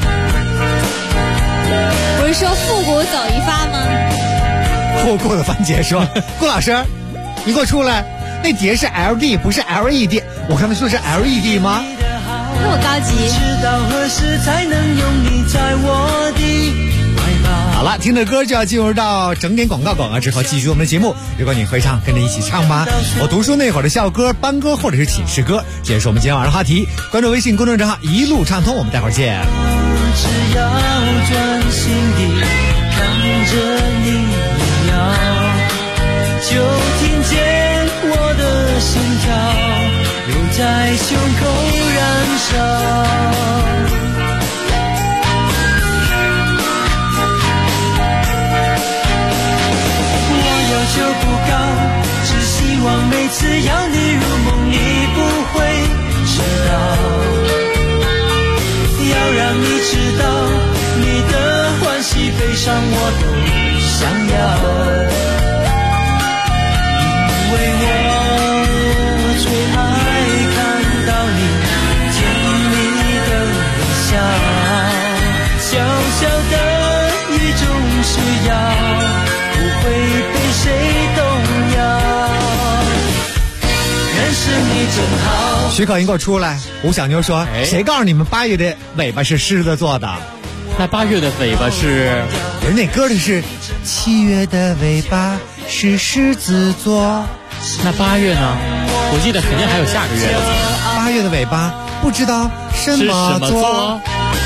不是说复古走一发吗？ 复古的番茄说：“顾老师，你给我出来，那碟是 LD 不是 LED。我刚才说是 LED 吗？ 那么高级。” 好了，听着歌就要进入到整点广告之后，继续我们的节目。如果你会唱，跟着一起唱吧。我读书那会儿的校歌、班歌或者是寝室歌，这也是我们今天晚上的话题。关注微信公众账号一路畅通，我们待会儿见。 只要专心地看着你就听见我的心跳。 在胸口燃烧。就不高，只希望每次要你入梦，你不会知道。要让你知道，你的欢喜悲伤我都想要。因为我最爱看到你甜蜜的微笑，小小的一种需要。不会被谁动摇，认识你真好。 许可，你给我出来！吴小妞说：“谁告诉你们8月的尾巴是狮子座的？ 那8月的尾巴是…… 人那歌的是7月的尾巴是狮子座。 那8月呢？我记得肯定还有下个月的。 8月的尾巴不知道什么座。”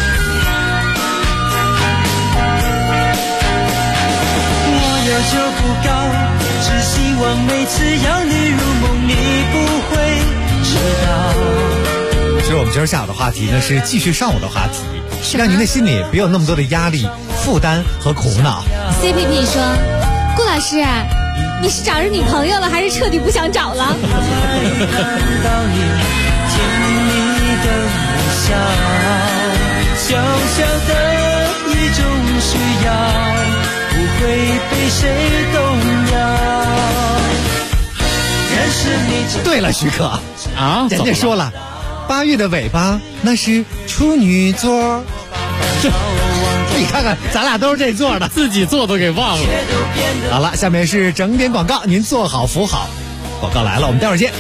要求不高，只希望每次要你入梦，你不会知道。 所以我们今儿下午的话题呢是继续上午的话题，让您的心里别有那么多的压力、负担和苦恼。 CPP 说：“顾老师，你是找着女朋友了，还是彻底不想找了？” 看到你甜蜜的微笑，小小的一种需要。不会被谁动摇。认识你。 对了，许可啊， 人家说了，8月的尾巴那是处女座。你看看，咱俩都是这座的， 自己座都给忘了。 好了，下面是整点广告，您坐好扶好。广告来了，我们待会儿见。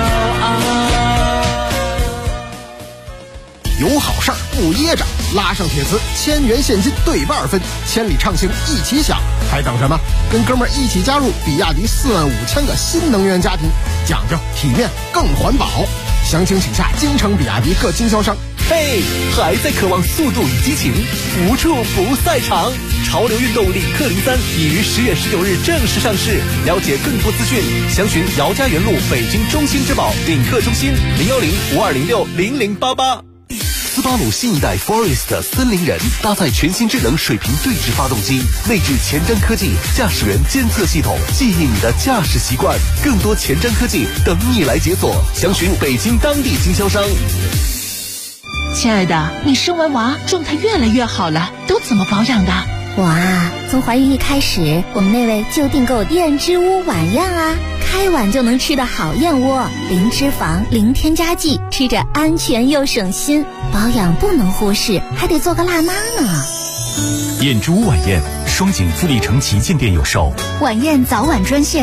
有好事儿不噎着，拉上铁丝，1000元现金对半分，千里畅行一起享，还等什么？跟哥们儿一起加入比亚迪45000个新能源家庭，讲究体面更环保。详情请下京城比亚迪各经销商。 嘿，还在渴望速度与激情，无处不赛场。潮流运动领克03已于10月19日正式上市，了解更多资讯，详询姚家园路北京中心之宝领克中心010-5206-0088。斯巴鲁新一代 Forest 森林人搭载全新智能水平对置发动机，内置前瞻科技驾驶员监测系统，记忆你的驾驶习惯。更多前瞻科技等你来解锁，详询北京当地经销商。 亲爱的，你生完娃状态越来越好了，都怎么保养的？ 我啊，从怀孕一开始，我们那位就订购燕之屋晚宴啊，开碗就能吃的好燕窝，零脂肪，零添加剂，吃着安全又省心。保养不能忽视，还得做个辣妈呢。 燕之屋晚宴，双井富力城旗舰店有售。 晚宴早晚专线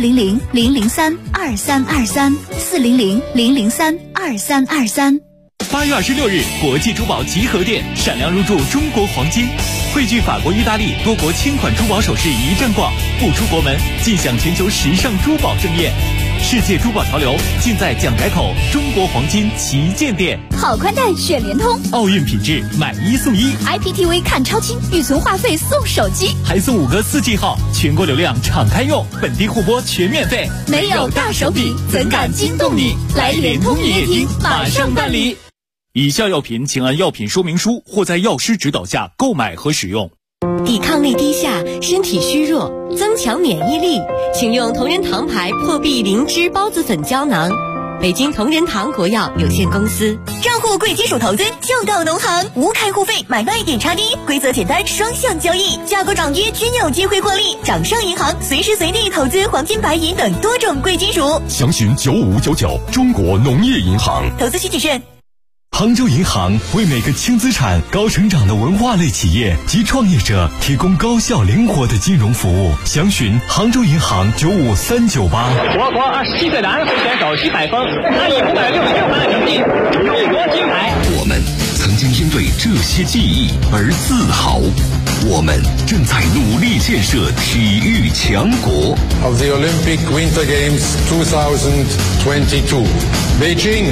400-003-2323，400-003-2323。 8月26日，国际珠宝集合店闪亮入驻中国黄金，汇聚法国、意大利多国千款珠宝首饰一站逛，不出国门尽享全球时尚珠宝盛宴。世界珠宝潮流尽在蒋宅口中国黄金旗舰店。 好宽带选联通， 奥运品质买1送1 ，IPTV 看超清，预存话费送手机， 还送5个4G 号，全国流量敞开用，本地互播全免费。 没有大手笔，怎敢惊动你？来联通营业厅马上办理。 以下药品请按药品说明书或在药师指导下购买和使用。 抵抗力低下，身体虚弱，增强免疫力，请用同仁堂牌破壁灵芝孢子粉胶囊。北京同仁堂国药有限公司。 账户贵金属投资就到农行，无开户费，买卖点差低，规则简单，双向交易，价格涨跌均有机会获利。掌上银行随时随地投资黄金、白银等多种贵金属。 详询9599中国农业银行。 投资需谨慎。 杭州银行为每个轻资产、高成长的文化类企业及创业者提供高效灵活的金融服务。详询杭州银行95398。 我国27岁男会选手徐海峰，他以566分的成绩勇夺金牌。 我们曾经因为这些记忆而自豪，我们正在努力建设体育强国。 Of the Olympic Winter Games 2022, Beijing。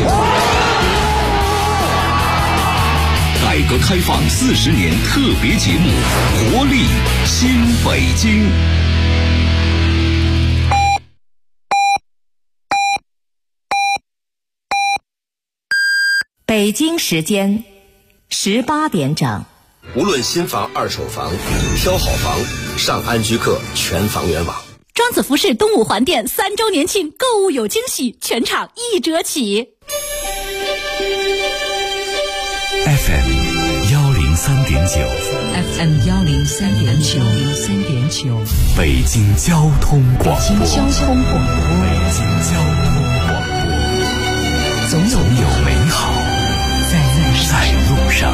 改革开放40年特别节目《活力新北京》。 北京时间18点整。 无论新房、二手房，挑好房，上安居客全房源网。 庄子服饰东五环店3周年庆，购物有惊喜，全场1折起。 FM 103.9 FM 103.9 北京交通广播。 北京交通广播，总有美好在路上。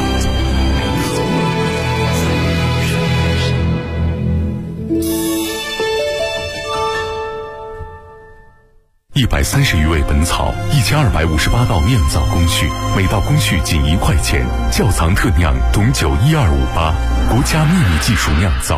130余味本草，1258道酿造工序，每道工序仅1块钱。窖藏特酿董酒12588，国家秘密技术酿造。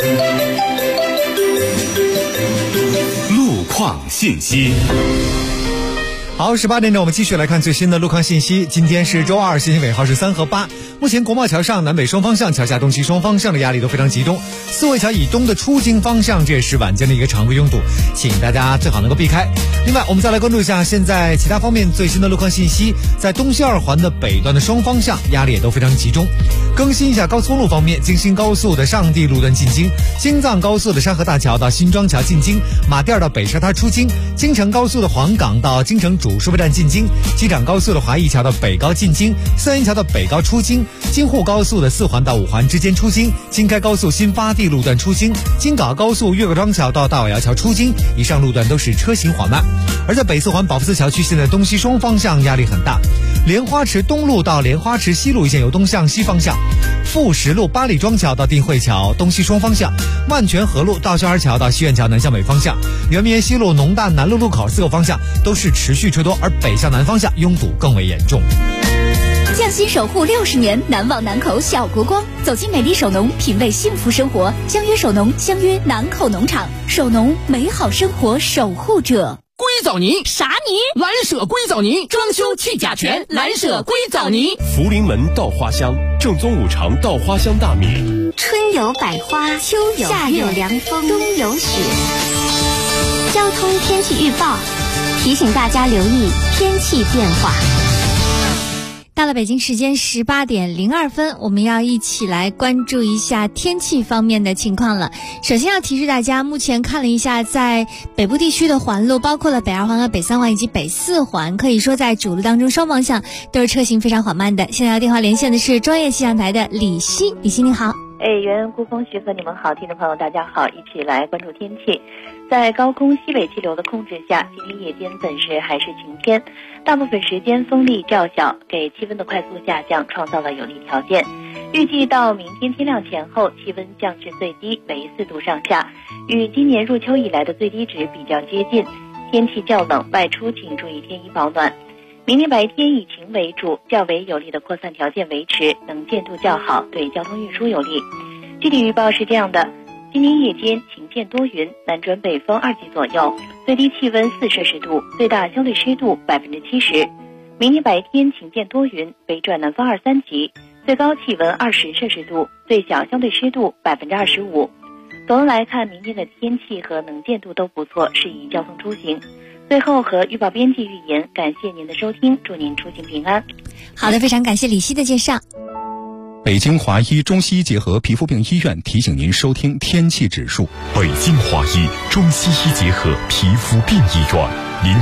路况信息。 好，18点整，我们继续来看最新的路况信息。今天是周二，信息尾号是3和8。目前国贸桥上南北双方向、桥下东西双方向的压力都非常集中。四惠桥以东的出京方向，这也是晚间的一个常规拥堵，请大家最好能够避开。另外，我们再来关注一下现在其他方面最新的路况信息。在东西2环的北段的双方向压力也都非常集中。更新一下高速公路方面，京新高速的上地路段进京，京藏高速的山河大桥到新庄桥进京，马甸到北沙滩出京，京承高速的黄岗到京承主输配站进京，机场高速的华谊桥到北高进京，四安桥到北高出京，京沪高速的4环到5环之间出京，京开高速新发地路段出京，京港高速岳各庄桥到大尾窑桥出京，以上路段都是车行缓慢。而在北4环保福寺桥区，现在东西双方向压力很大，莲花池东路到莲花池西路一线由东向西方向，富实路八里庄桥到定慧桥东西双方向，万泉河路到肖儿桥到西苑桥南向北方向，圆明园西路农大南路路口4个方向都是持续车多，而北向南方向拥堵更为严重。 匠心守护60年，难忘南口小国光。走进美丽首农，品味幸福生活。相约首农，相约南口农场。首农，美好生活守护者。 硅藻泥啥泥？ 蓝舍硅藻泥，装修去甲醛，蓝舍硅藻泥。 福临门稻花香，正宗5常稻花香大米。 春有百花，秋有夏有凉风，冬有雪。交通天气预报提醒大家留意天气变化。 到了北京时间18点02分，我们要一起来关注一下天气方面的情况了。首先要提示大家，目前看了一下，在北部地区的环路，包括了北2环和北3环以及北4环，可以说在主路当中双方向都是车行非常缓慢的。现在要电话连线的是专业气象台的李希，李希您好。 原顾风徐和你们好，听众朋友大家好，一起来关注天气。在高空西北气流的控制下，今天夜间本市还是晴天，大部分时间风力较小，给气温的快速下降创造了有利条件。预计到明天天亮前后，气温降至最低为4度上下，与今年入秋以来的最低值比较接近。天气较冷，外出请注意添衣保暖。明天白天以晴为主，较为有利的扩散条件维持，能见度较好，对交通运输有利。具体预报是这样的：今天夜间晴见多云，南转北风2级左右，最低气温4摄氏度，最大相对湿度70%。明天白天晴见多云，北转南风2、3级，最高气温20摄氏度，最小相对湿度25%。总的来看，明天的天气和能见度都不错，适宜交通出行。最后和预报编辑预言，感谢您的收听，祝您出行平安。 好的，非常感谢李希的介绍。 北京华医中西医结合皮肤病医院提醒您收听天气指数。 北京华医中西医结合皮肤病医院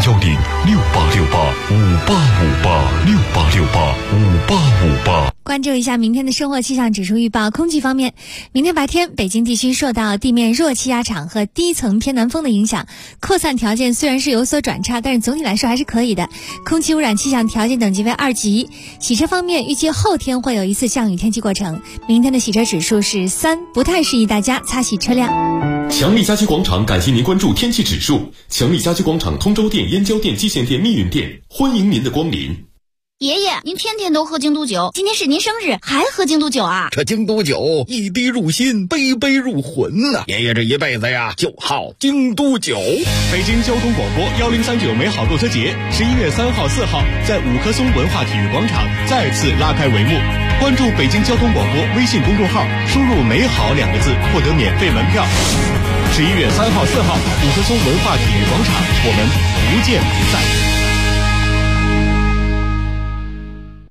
，010-6868-5858，6868-5858。 关注一下明天的生活气象指数预报。空气方面，明天白天北京地区受到地面弱气压场和低层偏南风的影响，扩散条件虽然是有所转差，但是总体来说还是可以的。空气污染气象条件等级为2级。洗车方面，预计后天会有一次降雨天气过程，明天的洗车指数是3，不太适宜大家擦洗车辆。 强力家居广场感谢您关注天气指数。强力家居广场通州店、燕郊店、蓟县店、密云店，欢迎您的光临。 爷爷，您天天都喝京都酒，今天是您生日，还喝京都酒啊？ 这京都酒一滴入心，杯杯入魂呐！爷爷这一辈子呀，就好京都酒。 北京交通广播1039美好购车节，11月3号、4号在五棵松文化体育广场再次拉开帷幕。关注北京交通广播微信公众号，输入“美好”2个字，获得免费门票。11月3号、4号，五棵松文化体育广场，我们不见不散。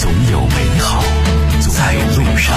总有美好在路上。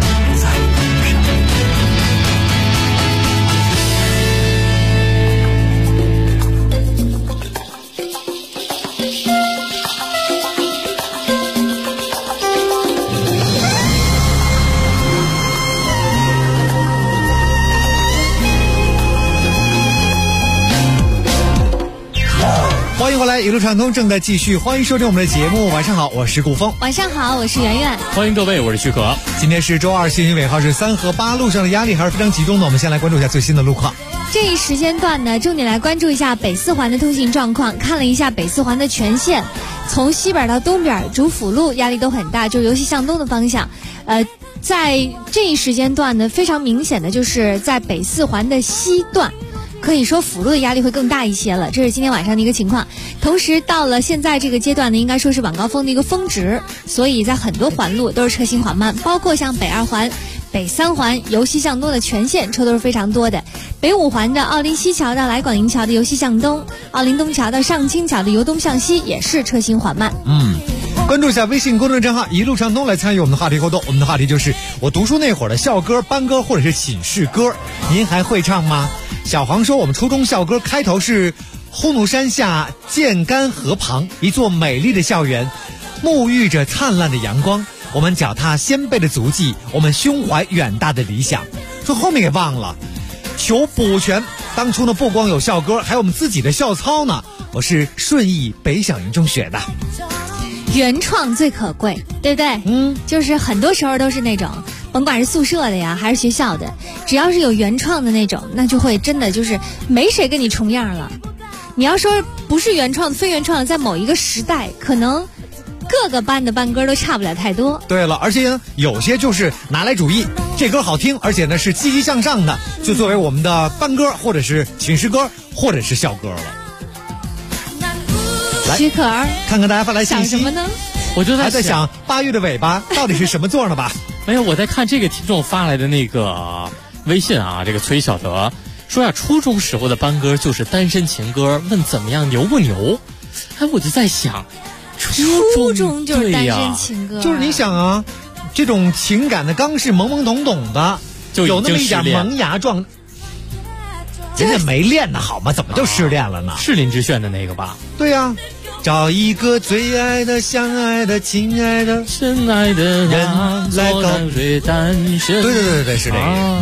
欢迎回来，一路畅通正在继续，欢迎收听我们的节目。晚上好，我是顾峰。 晚上好，我是圆圆。 欢迎各位，我是许可。 今天是周二，信息尾号是3和8，路上的压力还是非常集中的。我们先来关注一下最新的路况。 这一时间段呢，重点来关注一下北四环的通行状况。看了一下北四环的全线，从西边到东边，主辅路压力都很大，就是由西向东的方向。在这一时间段呢，非常明显的就是在北四环的西段。可以说辅路的压力会更大一些了，这是今天晚上的一个情况。同时到了现在这个阶段呢，应该说是晚高峰的一个峰值，所以在很多环路都是车行缓慢，包括像北2环、北3环由西向东的全线车都是非常多的。北5环的奥林西桥到来广营桥的由西向东，奥林东桥到上清桥的由东向西也是车行缓慢。 关注一下微信公众账号一路畅通来参与我们的话题活动。我们的话题就是我读书那会儿的校歌、班歌或者是寝室歌，您还会唱吗？小黄说我们初中校歌开头是呼努山下建干河旁，一座美丽的校园沐浴着灿烂的阳光，我们脚踏先辈的足迹，我们胸怀远大的理想。说后面给忘了，求补全。当初呢不光有校歌，还有我们自己的校操呢。我是顺义北小营中学的。 原创最可贵，对不对？就是很多时候都是那种甭管是宿舍的呀还是学校的，只要是有原创的那种，那就会真的就是没谁跟你重样了。你要说不是原创的非原创的，在某一个时代可能各个班的班歌都差不了太多。 对了，而且呢有些就是拿来主义，这歌好听，而且呢是积极向上的，就作为我们的班歌或者是寝室歌或者是校歌了。 许可儿， 看看大家发来信息， 想什么呢？ 我就还在想8月的尾巴到底是什么座呢吧？ 没有，我在看这个听众发来的那个微信啊，这个崔小德说呀，初中时候的班歌就是单身情歌，问怎么样牛不牛？哎，我就在想， 初中就是单身情歌， 就是你想啊，这种情感的刚是懵懵懂懂的， 就有那么一点萌芽状。人家没练呢，好吗？怎么就失恋了呢？ 是林志炫的那个吧？ 对呀，找一个最爱的、相爱的、亲爱的、 深爱的人来告别单身。 对，是这个。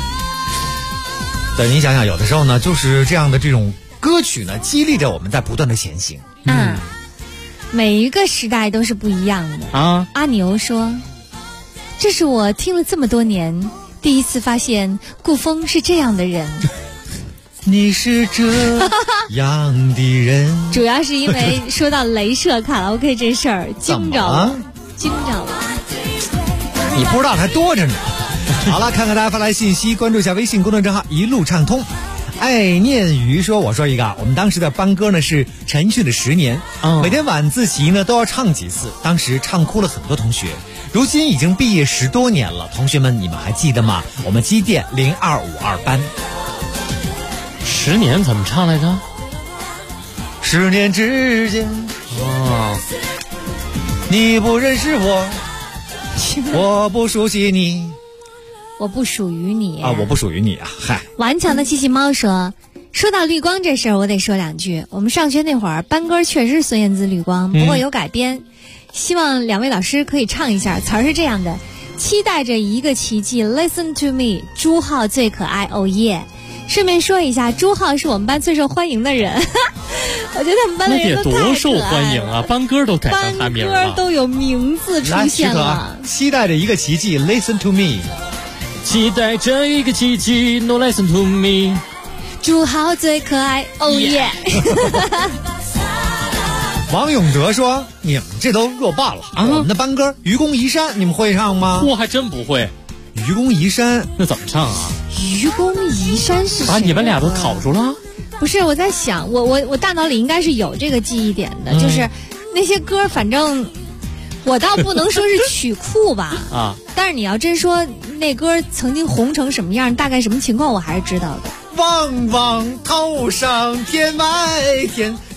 对，你想想，有的时候呢，就是这样的这种歌曲呢，激励着我们在不断的前行。 每一个时代都是不一样的啊。阿牛说，这是我听了这么多年第一次发现顾峰是这样的人。 你是这样的人， 主要是因为说到镭射卡拉 OK 这事儿，惊着了。 你不知道还多着呢。好了，看看大家发来信息，关注一下微信公众账号一路畅通。爱念鱼说，我说一个，我们当时的班歌呢是陈奕迅的10年，每天晚自习呢都要唱几次，当时唱哭了很多同学。如今已经毕业10多年了，同学们你们还记得吗？我们机电0252班。 10年怎么唱来着 ？10年之间，你不认识我，我不熟悉你， 我不属于你啊！我不属于你啊！嗨， 顽强的气气猫说到绿光这事儿，我得说两句。我们上学那会儿班歌确实是孙燕姿《绿光》，不过有改编，希望2位老师可以唱一下。词儿是这样的：期待着一个奇迹 ，Listen to me， 朱浩最可爱，哦耶！顺便说一下，朱浩是我们班最受欢迎的人，我觉得他们班的人都太可爱了， 那得多受欢迎啊！班歌都改成他名了， 班歌都有名字出现了。 期待着一个奇迹 ，Listen to me， 期待着一个奇迹 ，No listen to me， 朱浩最可爱，哦耶！ 王永哲说：“你们这都弱爆了啊！我们的班歌《愚公移山》，你们会唱吗？ 我还真不会。 愚公移山那怎么唱啊？ 愚公移山是把你们俩都考住了？ 不是，我在想，我大脑里应该是有这个记忆点的，就是那些歌，反正我倒不能说是曲库吧啊，但是你要真说那歌曾经红成什么样，大概什么情况，我还是知道的。 望望头上天外天，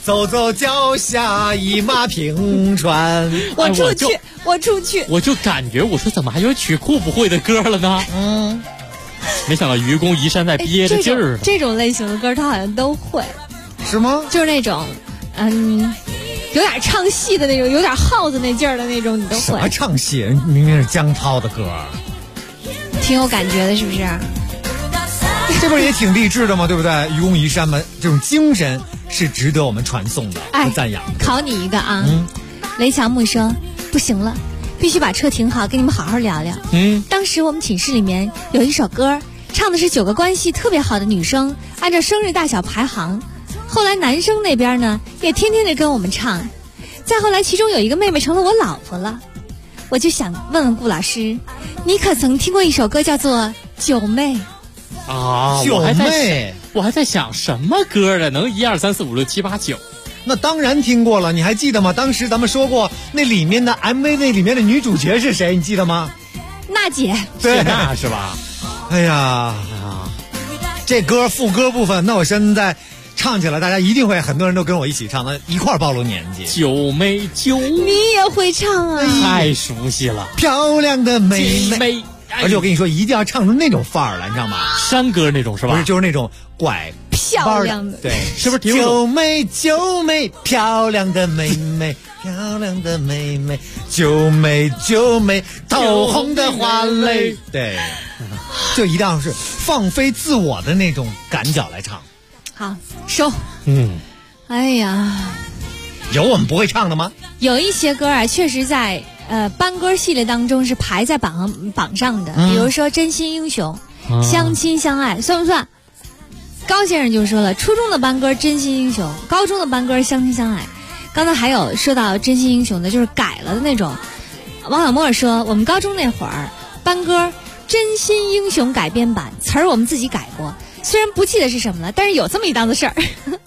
走走脚下一马平川。 我出去， 我就感觉我说怎么还有曲库不会的歌了呢？没想到愚公移山在憋着劲儿。 这种类型的歌他好像都会， 是吗？ 就是那种有点唱戏的那种，有点耗子那劲儿的那种，你都会。 什么唱戏？明明是江涛的歌， 挺有感觉的，是不是？ 这不是也挺励志的吗？对不对？愚公移山嘛，这种精神是值得我们传颂的和赞扬的。 考你一个啊，雷乔木说不行了，必须把车停好，跟你们好好聊聊。当时我们寝室里面有一首歌，唱的是9个关系特别好的女生按照生日大小排行，后来男生那边呢也天天的跟我们唱，再后来其中有一个妹妹成了我老婆了，我就想问问顾老师，你可曾听过一首歌叫做《九妹》 啊？我还在想什么歌呢？能1、2、3、4、5、6、7、8、9？ 那当然听过了，你还记得吗？当时咱们说过，那里面的 MV 那里面的女主角是谁？你记得吗？ 娜姐， 对， 那是吧？ 哎呀，这歌副歌部分，那我现在唱起来，大家一定会很多人都跟我一起唱，那一块暴露年纪。 九妹， 你也会唱啊？ 太熟悉了， 漂亮的妹妹。而且我跟你说，一定要唱出那种范儿来，你知道吗？ 山歌那种是吧？ 不是，就是那种拐漂亮的， 对， 是不是？ 九妹，九妹，漂亮的妹妹，漂亮的妹妹，九妹，九妹，透红的花蕾。对，就一定要是放飞自我的那种感脚来唱。 好，收。哎呀， 有我们不会唱的吗？ 有一些歌啊，确实在班歌系列当中是排在榜上的，比如说《真心英雄》相亲相爱算不算？高先生就说了，初中的班歌《真心英雄》，高中的班歌《相亲相爱》。刚才还有说到《真心英雄》的，就是改了的那种。王小莫尔说，我们高中那会儿班歌《真心英雄》改编版，词儿我们自己改过，虽然不记得是什么了，但是有这么一档子事儿。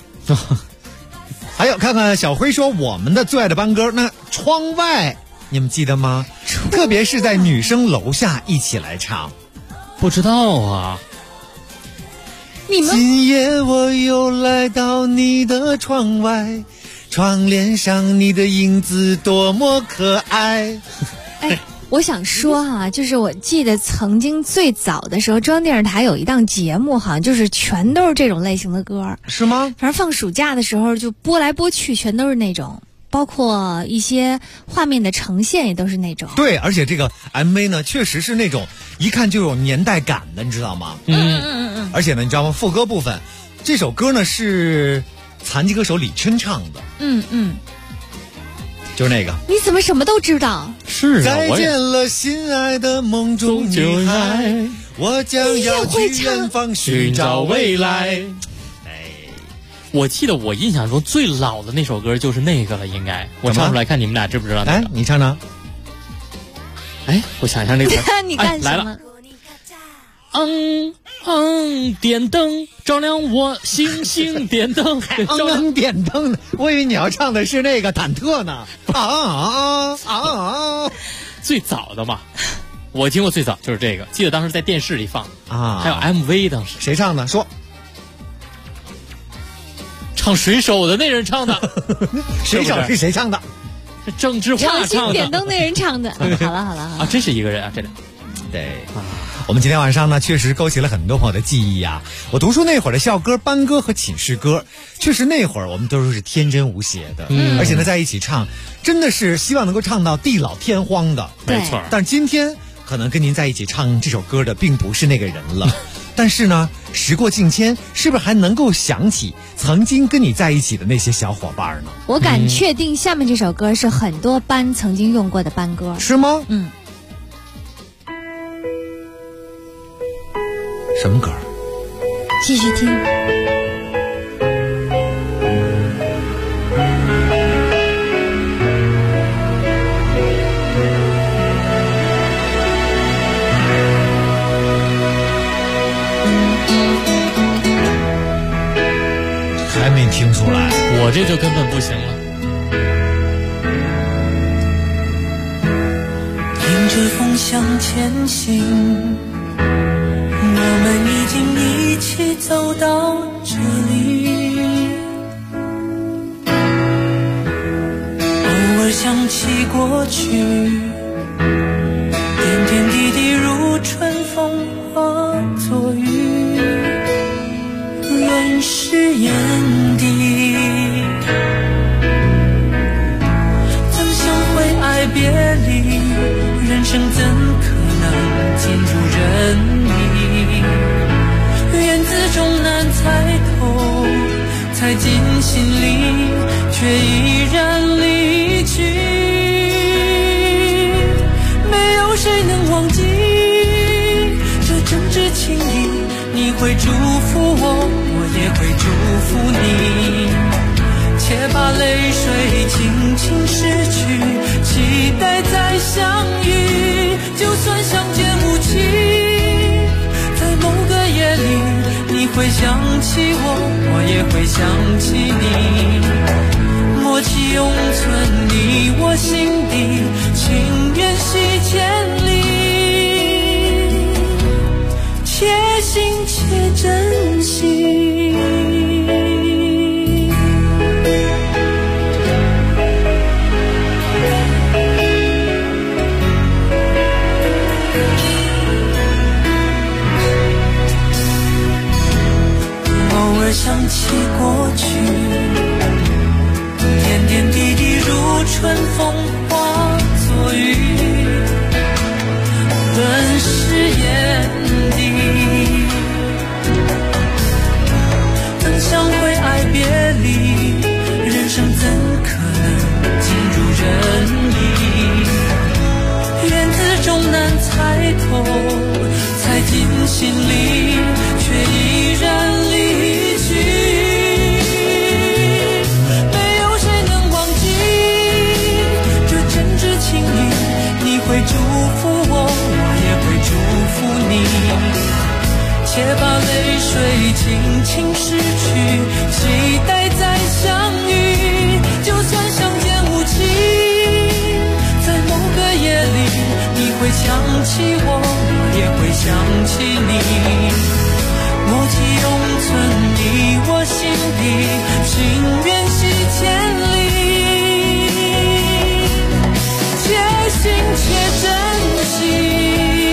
还有看看小辉说，我们的最爱的班歌那窗外，你们记得吗？特别是在女生楼下一起来唱。 不知道啊。 你们今夜我又来到你的窗外，窗帘上你的影子多么可爱。 我想说啊，就是我记得曾经最早的时候，中央电视台有一档节目，好像就是全都是这种类型的歌， 是吗？ 反正放暑假的时候就播来播去，全都是那种，包括一些画面的呈现也都是那种。 对，而且这个 MV 呢，确实是那种一看就有年代感的，你知道吗？而且呢，你知道吗？副歌部分，这首歌呢是残疾歌手李琛唱的。就是那个。 你怎么什么都知道？ 是啊， 再见了，心爱的梦中女孩，我将要去远方寻找未来。 我记得我印象中最老的那首歌就是那个了，应该我唱出来看你们俩知不知道？ 哎，你唱唱。 哎，我想一下那个。 你干什么？ 来了。点灯照亮我，星星点灯， 点灯的，我以为你要唱的是那个忐忑呢。 最早的嘛，我听过最早就是这个，记得当时在电视里放啊，还有 MV， 当时谁唱的？说唱水手的那人唱的， 水手是谁唱的？ 是郑智化唱的， 点灯那人唱的。好了啊， 真是一个人啊，这俩。 对啊。我们今天晚上呢，确实勾起了很多朋友的记忆啊。我读书那会儿的校歌、班歌和寝室歌，确实那会儿我们都是天真无邪的，而且呢在一起唱，真的是希望能够唱到地老天荒的。 没错。 但今天可能跟您在一起唱这首歌的并不是那个人了，但是呢，时过境迁，是不是还能够想起曾经跟你在一起的那些小伙伴呢？ 我敢确定，下面这首歌是很多班曾经用过的班歌。 是吗？什么歌？ 继续听。 还没听出来， 我这就根本不行了。 迎着风向前行，我们已经一起走到这里， 想起过去，点点滴滴如春风化作雨，润湿眼底。怎想会爱别离，人生怎可能尽如人意？缘字终难猜透，猜进心里，却依然离去。没有谁能忘记这真挚情谊，你会祝福我，我也会祝福你。且把泪水轻轻拭去，期待再相遇。就算相见无期，在某个夜里，你会想起我，我也会想起你。默契永存你我心底，情缘系千里，且行且珍惜。偶尔想起过去，点点滴滴如春风化作雨，润湿眼底。怎想会爱别离，人生怎可能尽如人意？缘字终难猜透，猜进心里，却依然离去。会祝福我，我也会祝福你。且把泪水轻轻拭去，期待再相遇。就算相见无期，在某个夜里，你会想起我，我也会想起你。默契永存你我心底，情缘系千里。且行且珍惜。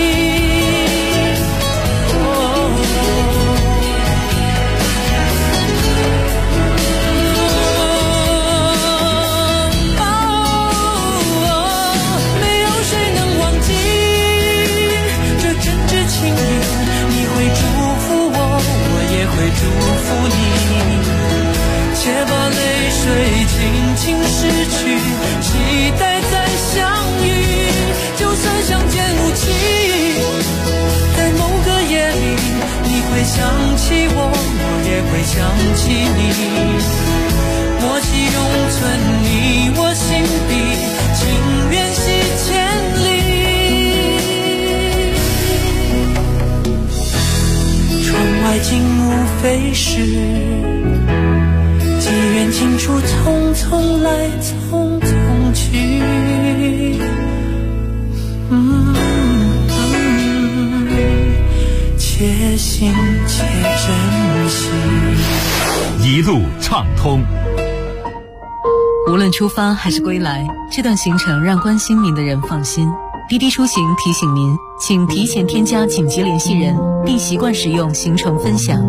没有谁能忘记这真挚情谊，你会祝福我，我也会祝福你。且把泪水轻轻拭去，期待再相遇。就算相见无期，在某个夜里，你会想起我，我也会想起你。默契永存你我心底，情缘系千里。窗外景无非是机缘尽处，匆匆来匆匆去。且行且珍惜， 一路畅通。 无论出发还是归来，这段行程让关心您的人放心。滴滴出行提醒您，请提前添加紧急联系人，并习惯使用行程分享。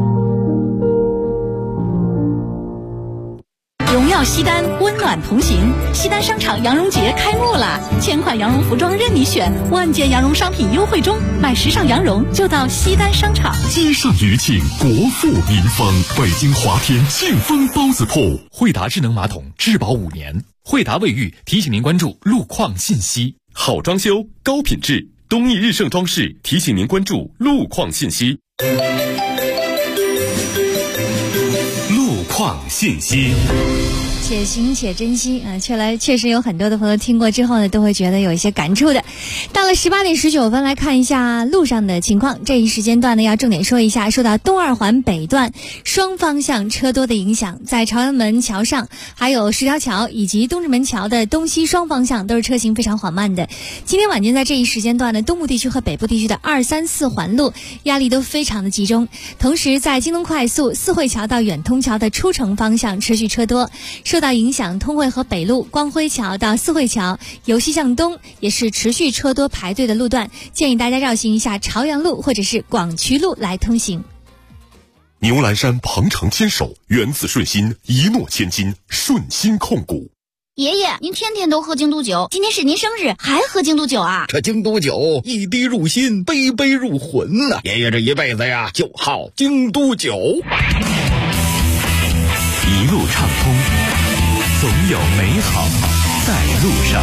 荣耀西单，温暖同行。西单商场羊绒节开幕了，1000款羊绒服装任你选，万件羊绒商品优惠中，买时尚羊绒就到西单商场。 街上余庆，国富民丰，北京华天庆丰包子铺。 惠达智能马桶质保5年。惠达卫浴提醒您关注路况信息。 好装修，高品质，东益日盛装饰提醒您关注路况信息。 路况信息。 且行且珍惜啊！确实有很多的朋友听过之后呢，都会觉得有一些感触的。到了18点19分，来看一下路上的情况。这一时间段呢，要重点说一下，受到东二环北段双方向车多的影响，在朝阳门桥上、还有石条桥以及东直门桥的东西双方向都是车行非常缓慢的。今天晚间在这一时间段呢，东部地区和北部地区的2、3、4环路压力都非常的集中。同时，在京东快速四惠桥到远通桥的出城方向持续车多。受受到影响，通惠河北路光辉桥到四惠桥由西向东也是持续车多排队的路段，建议大家绕行一下朝阳路或者是广渠路来通行。 牛栏山鹏程牵手，源自顺心，一诺千金，顺心控股。 爷爷，您天天都喝京都酒，今天是您生日，还喝京都酒啊？ 这京都酒一滴入心，杯杯入魂呐！爷爷这一辈子呀，就好京都酒。 一路畅通，总有美好在路上。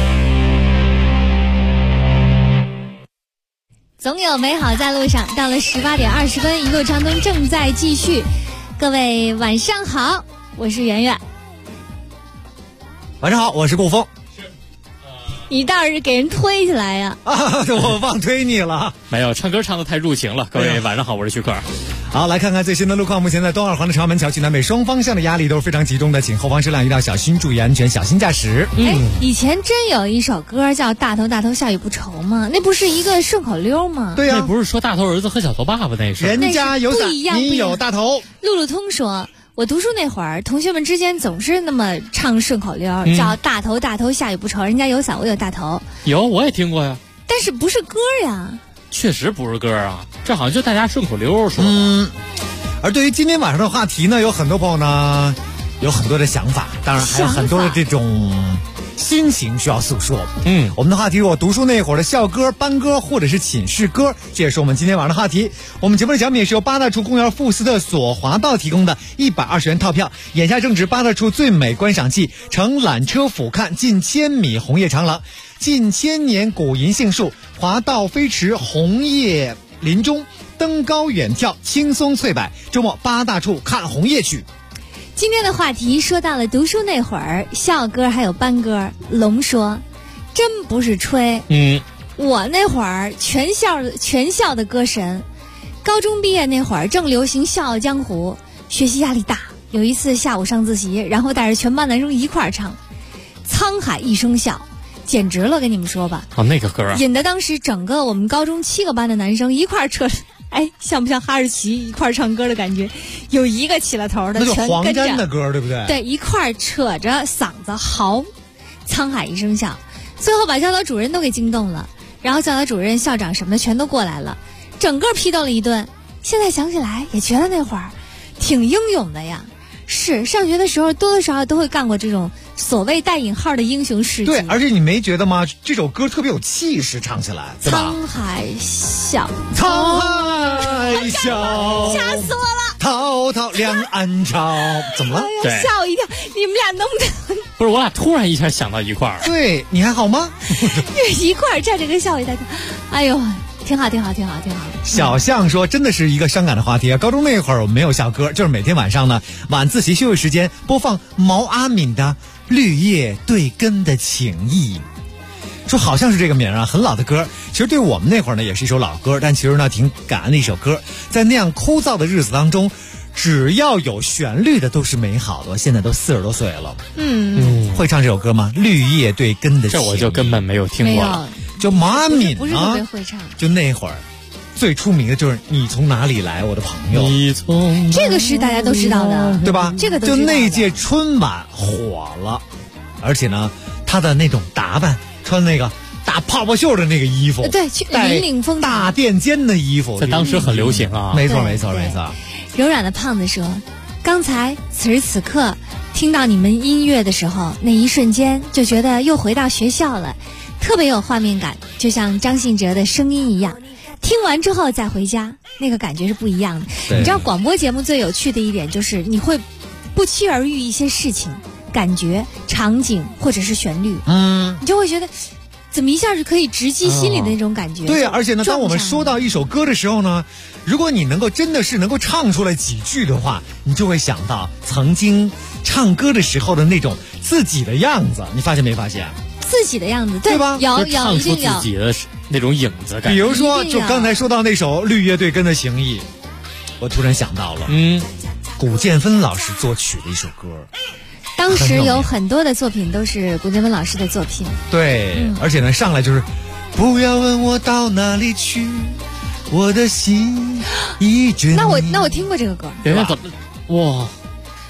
总有美好在路上。到了18点20分，一路畅通正在继续。各位晚上好，我是圆圆。 晚上好，我是顾峰。 你倒是给人推起来呀！ 我忘推你了。 没有，唱歌唱得太入情了。各位晚上好，我是徐克。 好，来看看最新的路况。目前在东二环的朝门桥去南北双方向的压力都是非常集中的，请后方车辆一定要小心，注意安全，小心驾驶。 以前真有一首歌叫《大头大头下雨不愁》吗？那不是一个顺口溜吗？ 对呀， 那不是说大头儿子和小头爸爸那是？ 人家有伞，你有大头。 路路通说，我读书那会儿，同学们之间总是那么唱顺口溜，叫大头大头下雨不愁，人家有伞，我有大头。 有，我也听过呀。 但是不是歌呀？ 确实不是歌啊，这好像就大家顺口溜说的。 而对于今天晚上的话题呢，有很多朋友呢有很多的想法，当然还有很多的这种心情需要诉说。我们的话题，我读书那会儿的校歌、班歌或者是寝室歌，这也是我们今天晚上的话题。我们节目的奖品也是由八大处公园富斯特索华道提供的120元套票。眼下正值八大处最美观赏季，乘缆车俯瞰近1000米红叶长廊，近1000年古银杏树，华道飞驰，红叶林中，登高远眺，轻松翠柏。周末八大处看红叶去。 今天的话题说到了读书那会儿，校歌还有班歌。龙说，真不是吹。我那会儿全校的歌神。高中毕业那会儿正流行笑傲江湖，学习压力大。有一次下午上自习，然后带着全班男生一块儿唱沧海一声笑，简直了，跟你们说吧。 那个歌啊， 引得当时整个我们高中7个班的男生一块儿扯，像不像哈士奇一块儿唱歌的感觉？有一个起了头的， 那就黄沾的歌，对不对？ 对，一块儿扯着嗓子嚎，沧海一声笑，最后把教导主任都给惊动了，然后教导主任、校长什么的全都过来了，整个批斗了一顿。现在想起来也觉得那会儿挺英勇的呀。是，上学的时候多多少少都会干过这种所谓带引号的英雄事迹。 对，而且你没觉得吗？这首歌特别有气势，唱起来，对吧？ 沧海笑， 沧海笑， 吓死我了！ 滔滔两岸潮，怎么了？ 对，吓我一跳！你们俩能不能？ 不是，我俩突然一下想到一块儿。 对，你还好吗？ 一块儿站着跟吓我一跳！哎呦，挺好。 小象说，真的是一个伤感的话题啊。高中那会儿我们没有校歌，就是每天晚上呢晚自习休息时间播放毛阿敏的《绿叶对根的情谊》。说好像是这个名啊，很老的歌。其实对我们那会儿呢也是一首老歌，但其实呢挺感恩的一首歌。在那样枯燥的日子当中，只要有旋律的都是美好的。我现在都40多岁了，会唱这首歌吗？绿叶对根的情谊， 这我就根本没有听过了。 就毛阿敏不是特别会唱， 就那会儿最出名的就是你从哪里来，我的朋友。 你从这个是大家都知道的， 对吧？ 这个就那届春晚火了，而且呢，他的那种打扮，穿那个大泡泡袖的那个衣服， 对，引领风潮， 大垫肩的衣服， 在当时很流行啊。 没错。 柔软的胖子说，刚才此时此刻听到你们音乐的时候，那一瞬间就觉得又回到学校了。特别有画面感，就像张信哲的声音一样，听完之后再回家，那个感觉是不一样的。你知道广播节目最有趣的一点就是你会不期而遇一些事情、感觉、场景或者是旋律，你就会觉得怎么一下就可以直击心里的那种感觉。 对，而且呢，当我们说到一首歌的时候呢，如果你真的是能够唱出来几句的话，你就会想到曾经唱歌的时候的那种自己的样子。你发现没发现？ 自己的样子， 对吧？ 有唱出自己的那种影子感。 比如说，就刚才说到那首《绿叶对根的情谊》，我突然想到了，古建芬老师作曲的一首歌。 当时有很多的作品都是古建芬老师的作品。 对，而且呢，上来就是不要问我到哪里去，我的心已着你。 那我听过这个歌。 人家怎么哇？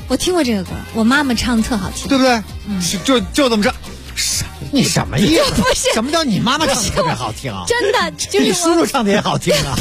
我听过这个歌，我妈妈唱的特好听， 对不对？就这么唱。你什么意思？ 不是， 什么叫你妈妈唱的特别好听啊？ 真的，就是你叔叔唱的也好听啊。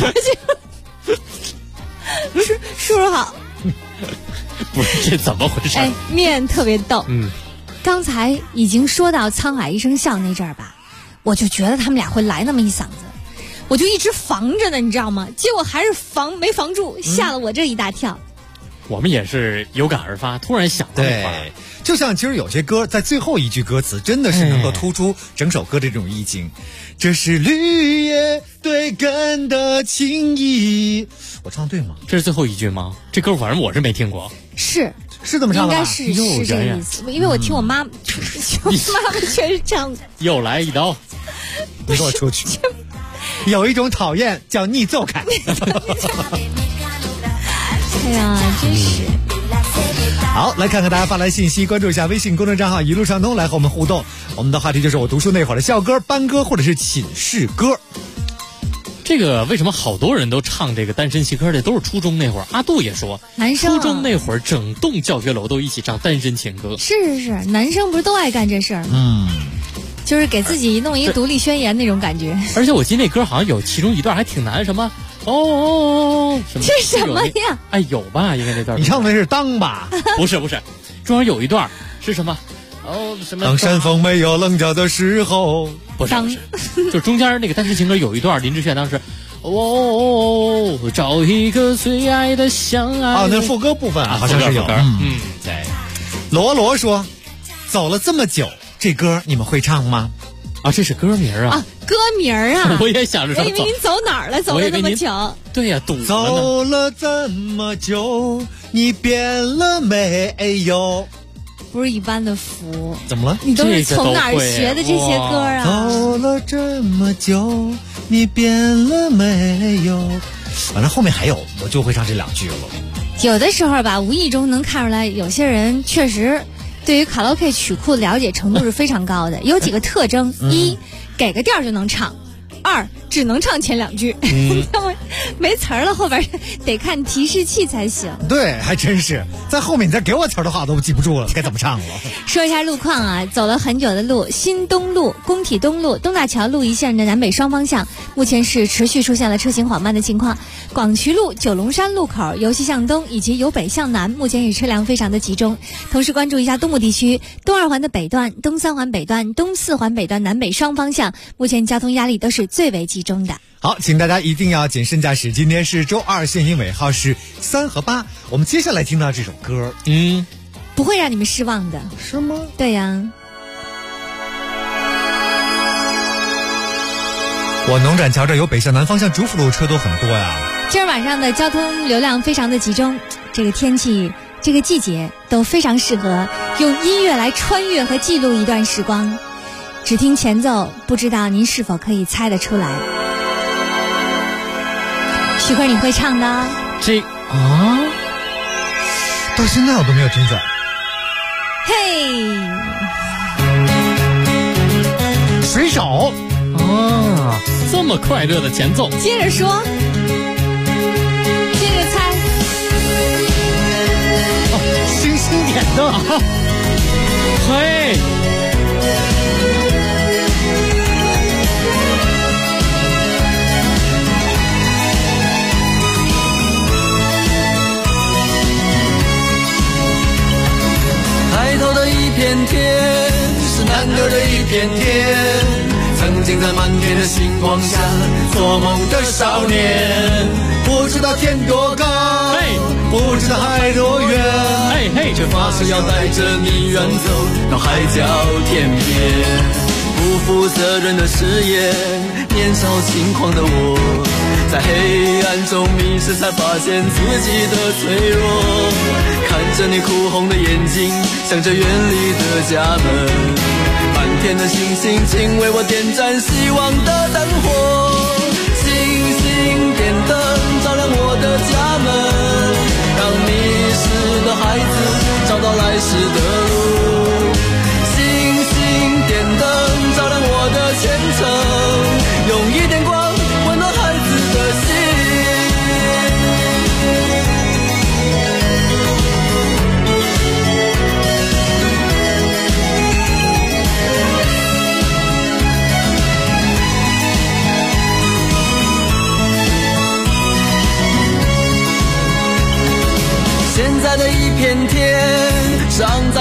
叔叔好。 不是，这怎么回事？ 哎，面特别逗。刚才已经说到沧海一声笑那阵儿吧，我就觉得他们俩会来那么一嗓子，我就一直防着呢，你知道吗？结果还是没防住，吓了我这一大跳。 我们也是有感而发，突然想到那块儿。 就像其实有些歌在最后一句歌词真的是能够突出整首歌的这种意境。这是绿叶对根的情谊，我唱对吗？ 这是最后一句吗？这歌反正我是没听过。 是这么唱的吧？ 应该是这个意思，因为我听我妈妈确实唱的。 又来一刀， 你给我出去！有一种讨厌叫逆奏开。 哎呀，真是。 好，来看看大家发来信息，关注一下微信公众账号一路畅通，来和我们互动。我们的话题就是我读书那会儿的校歌、班歌或者是寝室歌。 这个为什么好多人都唱这个单身情歌的都是初中那会儿？阿杜也说， 男生初中那会儿整栋教学楼都一起唱单身情歌。 是，男生不是都爱干这事儿吗？就是给自己弄一独立宣言那种感觉。 而且我记得那歌好像有其中一段还挺难，什么什么这什么呀？ 哎，有吧？应该那段你唱的是当吧？ 不是，中间有一段是什么？什么？ 当山峰没有棱角的时候， 不是，就中间那个单身情歌有一段，林志炫当时找一个最爱的相爱。 那副歌部分好像是有。对。罗说，走了这么久，这歌你们会唱吗？ 这是歌名啊！ 歌名啊！ 我也想着说， 我以为您走哪儿了？走了那么久。 对呀，堵走了这么久，你变了没有？ 不是一般的服。 怎么了？ 你都是从哪儿学的这些歌啊？ 走了这么久，你变了没有？反正后面还有，我就会唱这2句了。 有的时候吧，无意中能看出来，有些人确实对于卡拉 OK 曲库了解程度是非常高的。有几个特征：一，给个调就能唱；二，只能唱前2句，要么没词儿了，后边得看提示器才行。 对，还真是，在后面你再给我词儿的话，我都记不住了，该怎么唱了？ 说一下路况啊，走了很久的路，新东路、工体东路、东大桥路一线的南北双方向，目前是持续出现了车行缓慢的情况。广渠路、九龙山路口由西向东以及由北向南，目前也车辆非常的集中。同时关注一下东部地区，东2环的北段、东3环北段、东4环北段南北双方向，目前交通压力都是最为集中的。 好，请大家一定要谨慎驾驶。今天是周2，限行尾号是3和8。我们接下来听到这首歌， 不会让你们失望的。 是吗？ 对呀。 我农展桥这由北向南方向主辅路车都很多呀。 今儿晚上的交通流量非常的集中，这个天气、这个季节都非常适合用音乐来穿越和记录一段时光。只听前奏，不知道您是否可以猜得出来？许哥，你会唱的？ 到现在我都没有听准。 嘿， 水手这么快乐的前奏， 接着说，接着猜。 星星点灯， 嘿。 抬头的一片天，是男儿的一片天。曾经在满天的星光下做梦的少年，不知道天多高，不知道海多远，却发誓要带着你远走到海角天边。不负责任的誓言，年少轻狂的我，在黑暗中迷失，才发现自己的脆弱。看着你哭红的眼睛，想着远离的家门，满天的星星，请为我点燃希望的灯火。星星点灯，照亮我的家门，让迷失的孩子找到来时的路。星星点灯，照亮我的前程，用一点光温暖孩子的心。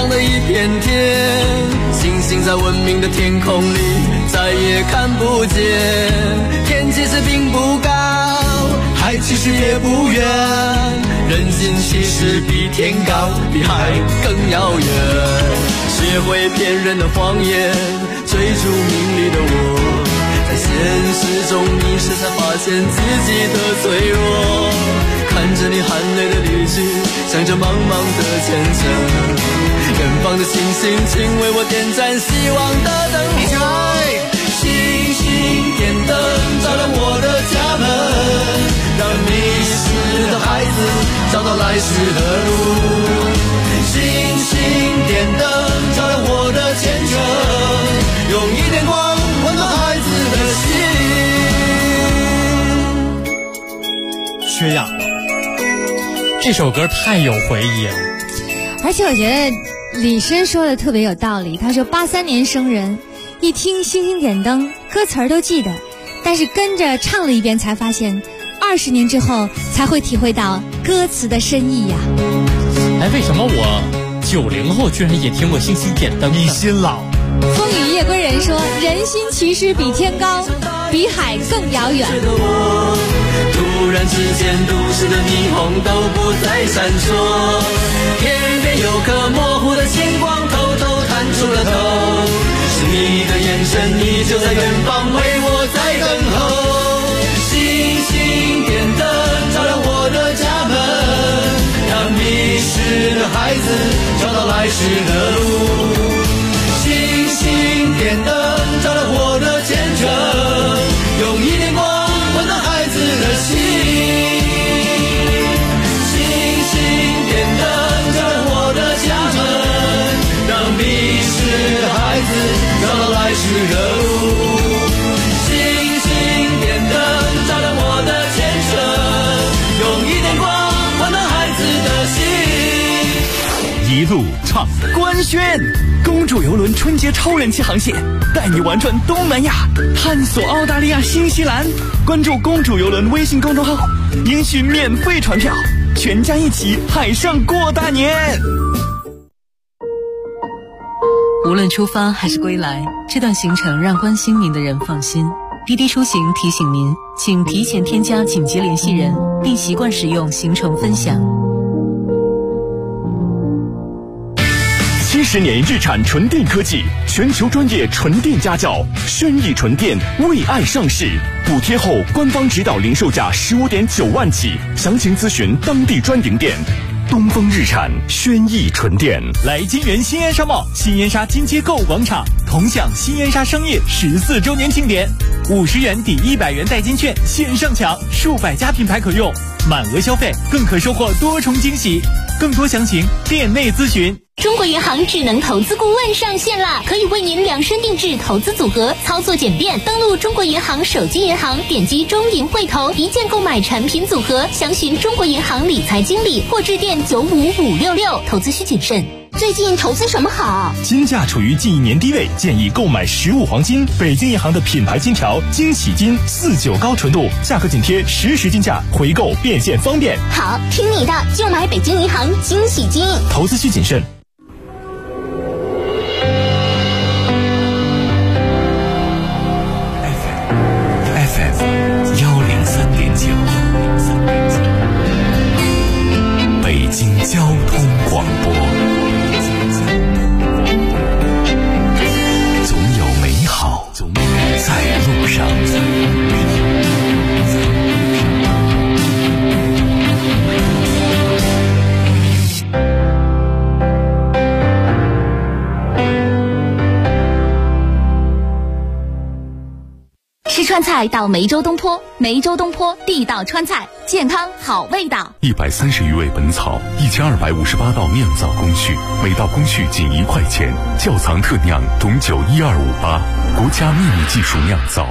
亮的一片天，星星在文明的天空里再也看不见。天其实并不高，海其实也不远，人心其实比天高，比海更遥远。学会骗人的谎言，追逐名利的我，在现实中迷失，才发现自己的脆弱。看着你含泪的离去，想着茫茫的前程，远方的星星，请为我点燃希望的灯火。星星点灯照亮我的家门，让迷失的孩子找到来时的路。星星点灯照亮我的前程，用一点光温暖孩子的心。 缺氧了，这首歌太有回忆了。 而且我觉得李绅说的特别有道理，他说83年生人，一听星星点灯歌词儿都记得，但是跟着唱了一遍才发现20年之后才会体会到歌词的深意呀。 哎，为什么我90后居然也听过星星点灯？ 你心老。 风雨夜归人说，人心其实比天高，比海更遥远。 突然之间，都市的霓虹都不再闪烁，天边有颗模糊的星光偷偷探出了头，是你的眼神，你就在远方为我在等候。星星点灯照亮我的家门，让迷失的孩子找到来时的路。星星点灯照亮我的前程，用一点光温暖孩子的心。星星点灯照亮我的家门，让迷失的孩子找到来时的路。星星点灯照亮我的前程，用一点光温暖孩子的心。 一路畅官宣，公主游轮春节超人气航线，带你玩转东南亚，探索澳大利亚、新西兰。关注公主游轮微信公众号，领取免费船票，全家一起海上过大年。 无论出发还是归来，这段行程让关心您的人放心。滴滴出行提醒您，请提前添加紧急联系人，并习惯使用行程分享。 70年日产纯电科技，全球专业纯电家教，轩逸纯电为爱上市，补贴后官方指导零售价15.9万起，详情咨询当地专营店。东风日产轩逸纯电。 来金源新燕莎贸新燕莎金街购物广场，同享新燕莎商业14周年庆典，50元抵100元代金券线上抢，数百家品牌可用，满额消费更可收获多重惊喜。更多详情店内咨询。 中国银行智能投资顾问上线啦，可以为您量身定制投资组合，操作简便。登录中国银行手机银行，点击中银汇投，一键购买产品组合，详询中国银行理财经理或致电95566。投资需谨慎。 最近投资什么好？ 金价处于近1年低位，建议购买15黄金。北京银行的品牌金条惊喜金49高纯度，价格紧贴实时金价，回购变现方便。 好，听你的，就买北京银行惊喜金。 投资需谨慎。 北京交通广播，总有美好在路上。 吃川菜到梅州东坡，梅州东坡地道川菜，健康好味道。 130余味本草，1258道酿造工序，每道工序仅1块钱。窖藏特酿董酒12588，国家秘密技术酿造。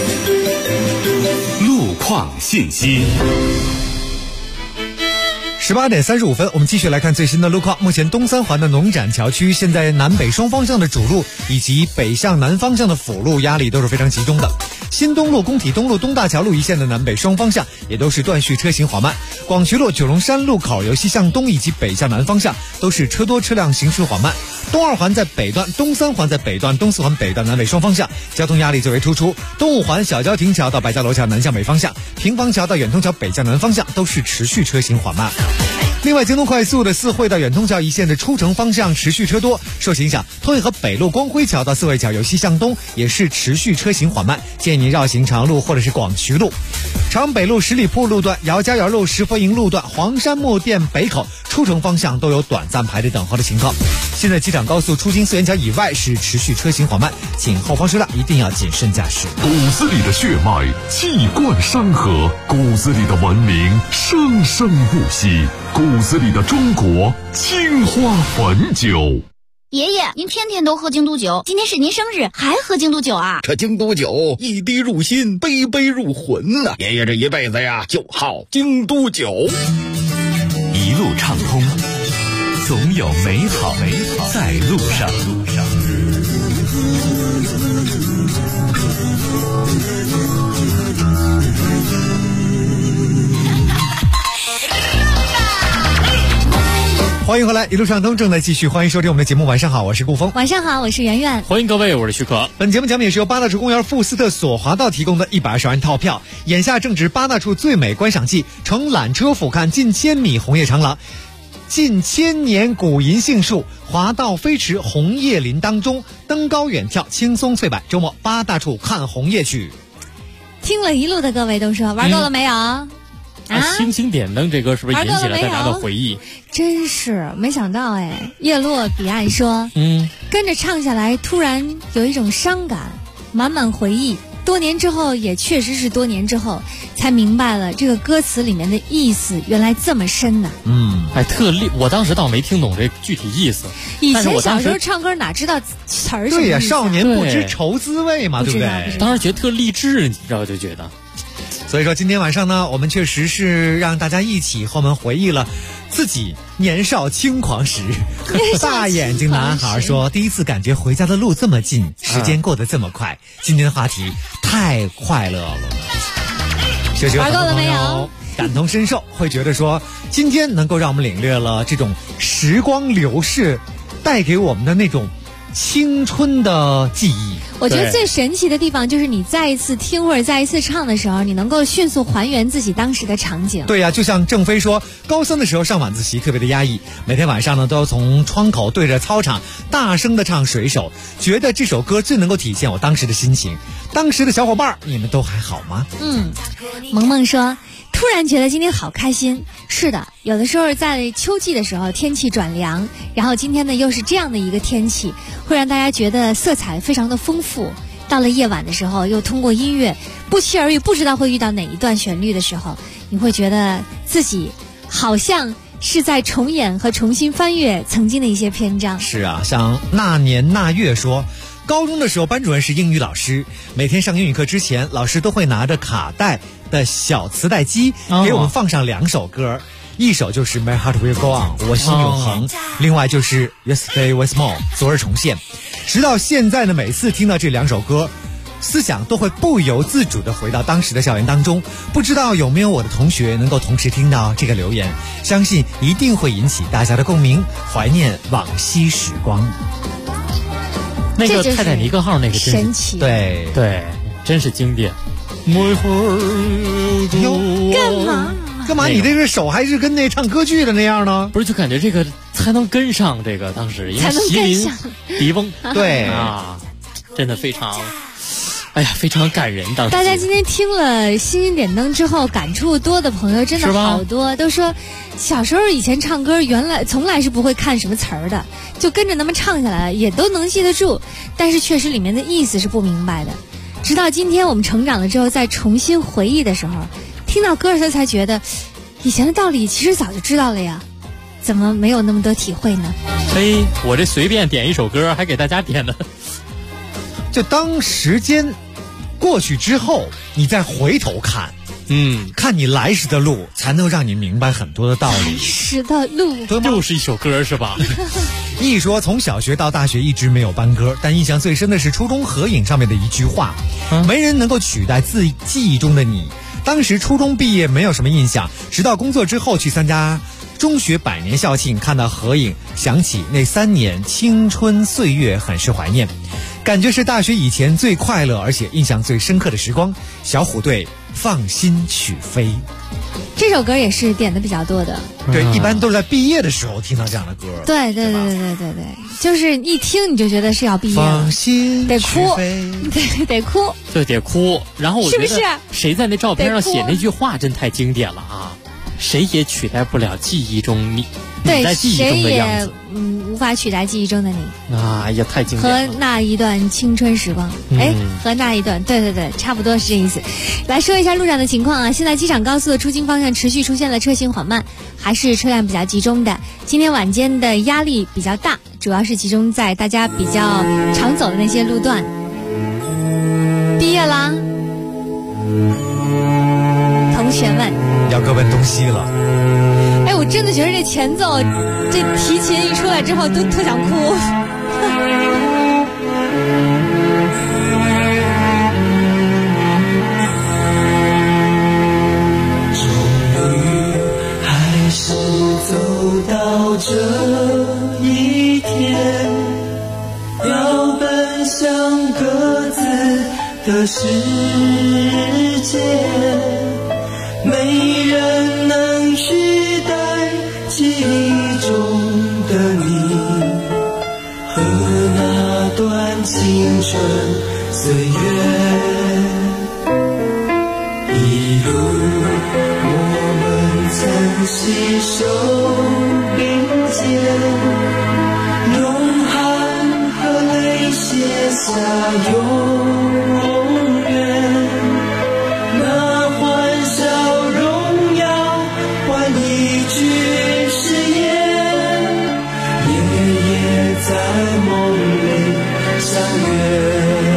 路况信息。 18点35分，我们继续来看最新的路况。目前东三环的农展桥区，现在南北双方向的主路以及北向南方向的辅路压力都是非常集中的。新东路、工体东路、东大桥路一线的南北双方向也都是断续车行缓慢。广渠路、九龙山路口由西向东以及北向南方向都是车多车辆行驶缓慢。东二环在北段、东三环在北段、东四环北段南北双方向交通压力最为突出。东五环小郊亭桥到白家楼桥南向北方向，平房桥到远通桥北向南方向都是持续车行缓慢。另外，京东快速的四惠到远通桥一线的出城方向持续车多，受其影响，通惠河北路光辉桥到四惠桥由西向东也是持续车行缓慢，建议您绕行长路或者是广渠路。朝阳北路十里铺路段、姚家园路石佛营路段、黄山木店北口出城方向都有短暂排队等候的情况。现在机场高速出京四元桥以外是持续车行缓慢，请后方车辆一定要谨慎驾驶。 骨子里的血脉气贯山河，骨子里的文明生生不息，骨子里的中国青花汾酒。 爷爷，您天天都喝京都酒，今天是您生日，还喝京都酒啊？ 这京都酒一滴入心，杯杯入魂呐！爷爷这一辈子呀，就好京都酒。 一路畅通，总有美好在路上。 欢迎回来，一路上通正在继续，欢迎收听我们的节目。晚上好，我是顾峰。 晚上好，我是圆圆。 欢迎各位，我是徐可。 本节目奖品也是由八大处公园富斯特索华道提供的120元套票。眼下正值八大处最美观赏季，乘缆车俯瞰近1000米红叶长廊，近1000年古银杏树，华道飞驰红叶林当中，登高远眺轻松翠柏。周末八大处看红叶去。 听了一路的各位都说玩够了没有？ 星星点灯这歌是不是引起了大家的回忆？ 真是没想到哎！叶落彼岸说，跟着唱下来，突然有一种伤感，满满回忆。多年之后，也确实是多年之后，才明白了这个歌词里面的意思原来这么深呢。 我当时倒没听懂这具体意思。 以前小时候唱歌哪知道词儿什么意思？ 对呀，少年不知愁滋味嘛，对不对？ 当时觉得特励志，你知道就觉得。 所以说今天晚上呢，我们确实是让大家一起和我们回忆了自己年少轻狂时。大眼睛男孩说，第一次感觉回家的路这么近，时间过得这么快。今天的话题太快乐了， 玩够了没有？ 感同身受，会觉得说今天能够让我们领略了这种时光流逝带给我们的那种青春的记忆。 我觉得最神奇的地方就是你再一次听或者再一次唱的时候，你能够迅速还原自己当时的场景。 对呀，就像郑飞说，高3的时候上晚自习特别的压抑，每天晚上呢都要从窗口对着操场大声的唱水手，觉得这首歌最能够体现我当时的心情。当时的小伙伴，你们都还好吗？ 萌萌说，突然觉得今天好开心。是的，有的时候在秋季的时候天气转凉，然后今天呢又是这样的一个天气，会让大家觉得色彩非常的丰富。到了夜晚的时候，又通过音乐不期而遇，不知道会遇到哪一段旋律的时候，你会觉得自己好像是在重演和重新翻阅曾经的一些篇章。 是啊，像那年那月说，高中的时候班主任是英语老师，每天上英语课之前，老师都会拿着卡带的小磁带机给我们放上2首歌，一首就是 My Heart Will Go On 我心永恒，另外就是 Yesterday Was More 昨日重现。直到现在呢，每次听到这2首歌，思想都会不由自主地回到当时的校园当中。不知道有没有我的同学能够同时听到这个留言，相信一定会引起大家的共鸣，怀念往昔时光。 那个泰坦尼克号那个真神奇， 对， 真是经典。 干嘛？你这个手还是跟那唱歌剧的那样呢？ 不是，就感觉这个才能跟上这个当时，因为麒麟、狄翁， 对啊，真的非常，非常感人。当时大家今天听了《星星点灯》之后，感触多的朋友真的好多，都说小时候以前唱歌原来从来是不会看什么词儿的，就跟着他们唱下来也都能记得住，但是确实里面的意思是不明白的。直到今天我们成长了之后，再重新回忆的时候，听到歌的时候才觉得，以前的道理其实早就知道了呀，怎么没有那么多体会呢？ 我这随便点一首歌，还给大家点的。 就当时间过去之后，你再回头看， 看你来时的路，才能让你明白很多的道理。 来时的路， 又是一首歌是吧？ 一说从小学到大学一直没有班歌，但印象最深的是初中合影上面的一句话：没人能够取代记忆中的你。当时初中毕业没有什么印象，直到工作之后去参加中学100年校庆，看到合影，想起那3年青春岁月，很是怀念，感觉是大学以前最快乐而且印象最深刻的时光。小虎队放心去飞， 这首歌也是点的比较多的。 对，一般都是在毕业的时候听到这样的歌。 对，就是一听你就觉得是要毕业了， 放心得哭，得哭， 对，得哭。然后我觉得是不是谁在那照片上写那句话真太经典了啊！谁也取代不了记忆中你在记忆中的样子。 无法取代记忆中的你。 哎呀，太经典了。 和那一段青春时光，和那一段，对，差不多是这意思。来说一下路上的情况啊，现在机场高速的出京方向持续出现了车行缓慢，还是车辆比较集中的。今天晚间的压力比较大，主要是集中在大家比较常走的那些路段。毕业啦，同学们， 要各奔东西了。 我真的觉得这前奏，这提琴一出来之后，都特想哭。 终于还是走到这一天，要奔向各自的世界，没人能取代记忆中的你和那段青春岁月，一路我们曾携手并肩，用汗和泪写下永远，那欢笑荣耀换一句誓言，夜夜在梦里相约，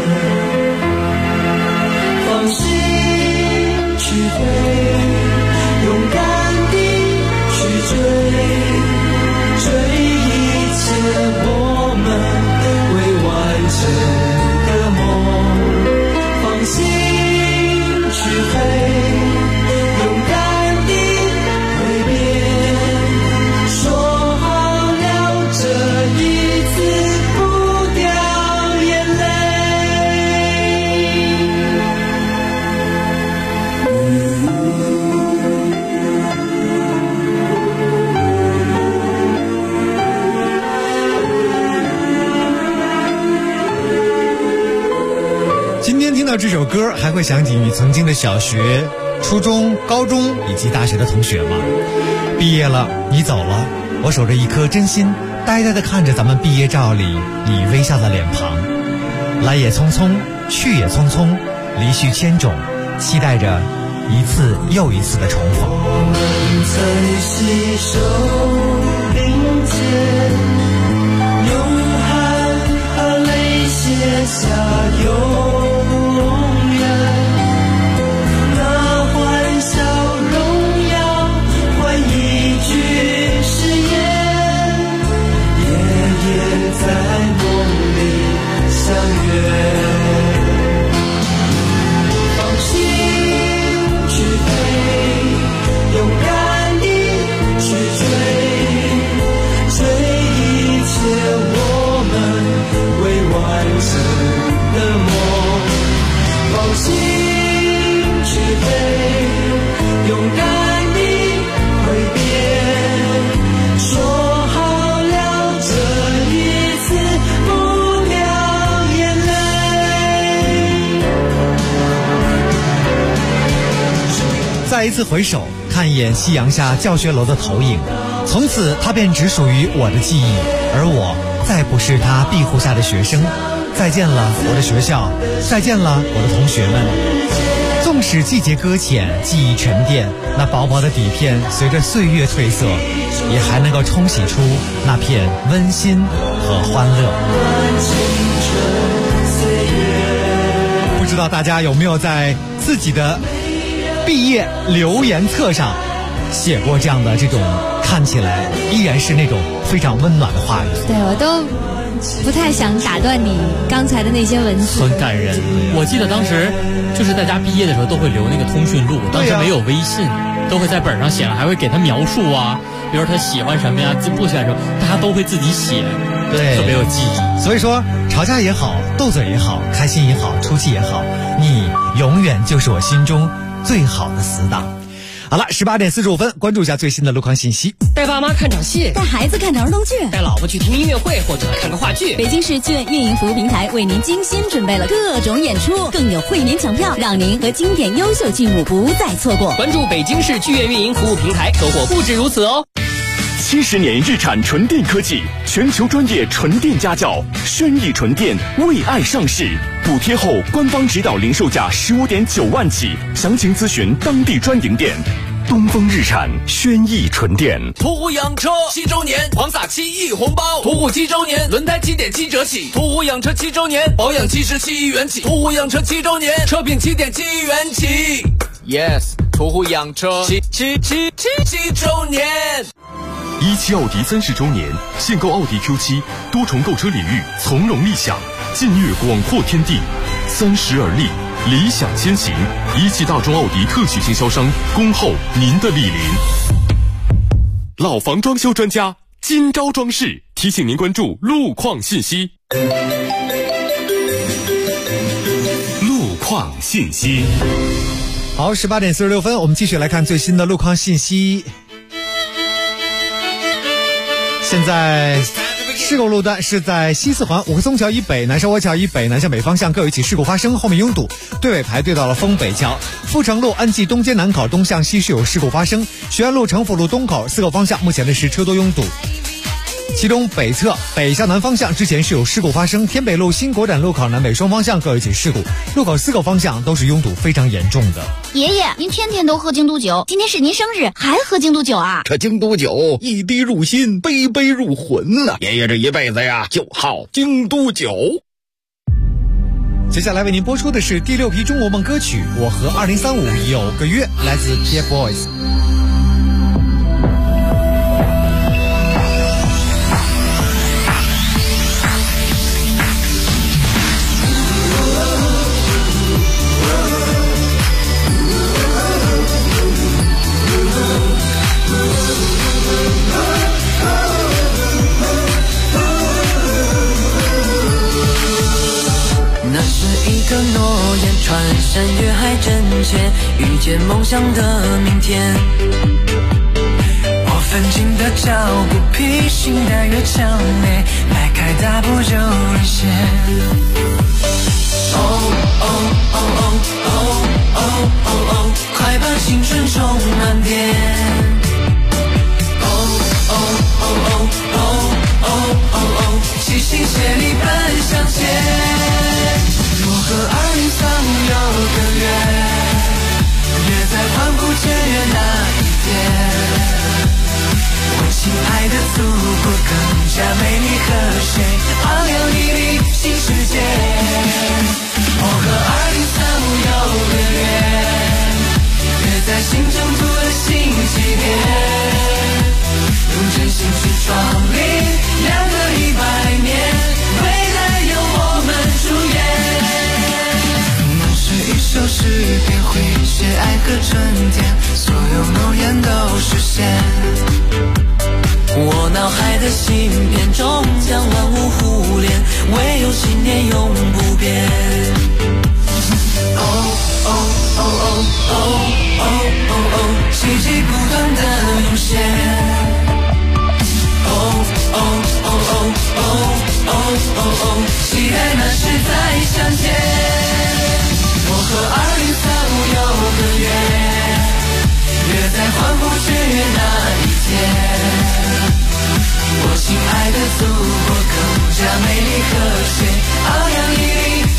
放心去飞，勇敢地去追一切我们未完成的梦，放心去飞，勇敢地挥别，说好了这一次不掉眼泪。 今天听到这首歌，还会想起你曾经的小学、初中、高中以及大学的同学吗？毕业了，你走了，我守着一颗真心，呆呆地看着咱们毕业照里你微笑的脸庞。来也匆匆，去也匆匆，离去千种，期待着一次又一次的重逢。 我们曾携手并肩，用汗和泪写下永远，那欢笑荣耀换一句誓言，夜夜在梦里相约，放心去飞，勇敢地去追一切我们未完成的梦，放心去飞，勇敢地挥别，说好了这一次不掉眼泪。 再一次回首，看一眼夕阳下教学楼的投影，从此它便只属于我的记忆，而我再不是它庇护下的学生。再见了我的学校，再见了我的同学们。纵使季节搁浅，记忆沉淀，那薄薄的底片随着岁月褪色，也还能够冲洗出那片温馨和欢乐。不知道大家有没有在自己的毕业留言册上写过这样的这种看起来依然是那种非常温暖的话语。 对，我都不太想打断你刚才的那些文字， 很感人。我记得当时就是大家毕业的时候都会留那个通讯录，当时没有微信，都会在本上写了，还会给他描述啊，比如他喜欢什么呀，不喜欢什么，大家都会自己写， 对， 特别有记忆。 所以说，吵架也好，斗嘴也好，开心也好，出气也好，你永远就是我心中最好的死党。好了，18点45分，关注一下最新的路况信息。 带爸妈看场戏， 带孩子看场儿童剧， 带老婆去听音乐会或者看个话剧。 北京市剧院运营服务平台为您精心准备了各种演出，更有会员抢票，让您和经典优秀剧目不再错过。 关注北京市剧院运营服务平台，收获不止如此哦。 70年日产纯电科技，全球专业纯电家教，轩逸纯电为爱上市，补贴后官方指导零售价15.9万起，详情咨询当地专营店。东风日产轩逸纯电。 途虎养车7周年，狂撒7亿红包。途虎7周年，轮胎7.7折起。途虎养车7周年，保养77亿元起。途虎养车7周年，车品7.7亿元起。Yes， 途虎养车7周年。 17奥迪30周年，限购奥迪 Q7，多重购车领域从容立享，劲跃广阔天地。30而立，理想先行。17大众奥迪特许经销商，恭候您的莅临。老房装修专家金招装饰提醒您关注路况信息。路况信息。 好，18点46分，我们继续来看最新的路况信息。现在事故路段是在西四环五棵松桥以北、南沙窝桥以北南向北方向各有一起事故发生，后面拥堵，队尾排队到了丰北桥。阜成路安济东街南口东向西是有事故发生，学院路城府路东口4个方向目前的是车多拥堵，其中北侧北向南方向之前是有事故发生，天北路新国展路口南北双方向各有一起事故，路口4个方向都是拥堵非常严重的。 爷爷，您天天都喝京都酒，今天是您生日还喝京都酒啊？ 这京都酒一滴入心，杯杯入魂呐！爷爷这一辈子呀，就好京都酒。 接下来为您播出的是第6批中国梦歌曲《我和2035有个约》，来自 TFBOYS。 诺言穿山越海真切，遇见梦想的明天。我奋进的脚步，披星戴月强烈，迈开大步就领先。哦哦哦哦哦哦哦哦，快把青春充满电。哦哦哦哦哦哦哦哦，齐心协力奔向前。我和2035有个约，约在环顾节约那一天，为亲爱的祖国更加美丽和谐，昂扬熠熠新世界。我和2035有个约，约在新征途的新起点，用真心去创立2个100年，未来由我们主演。一首诗便会写爱和春天，所有诺言都实现。我脑海的芯片终将万物互联，唯有信念永不变。哦哦哦哦哦哦哦哦，奇迹不断的涌现。哦哦哦哦哦哦哦哦，期待那时再相见。我和2035有个约，约在环顾节约那一天，我亲爱的祖国更加美丽和谐，昂扬熠熠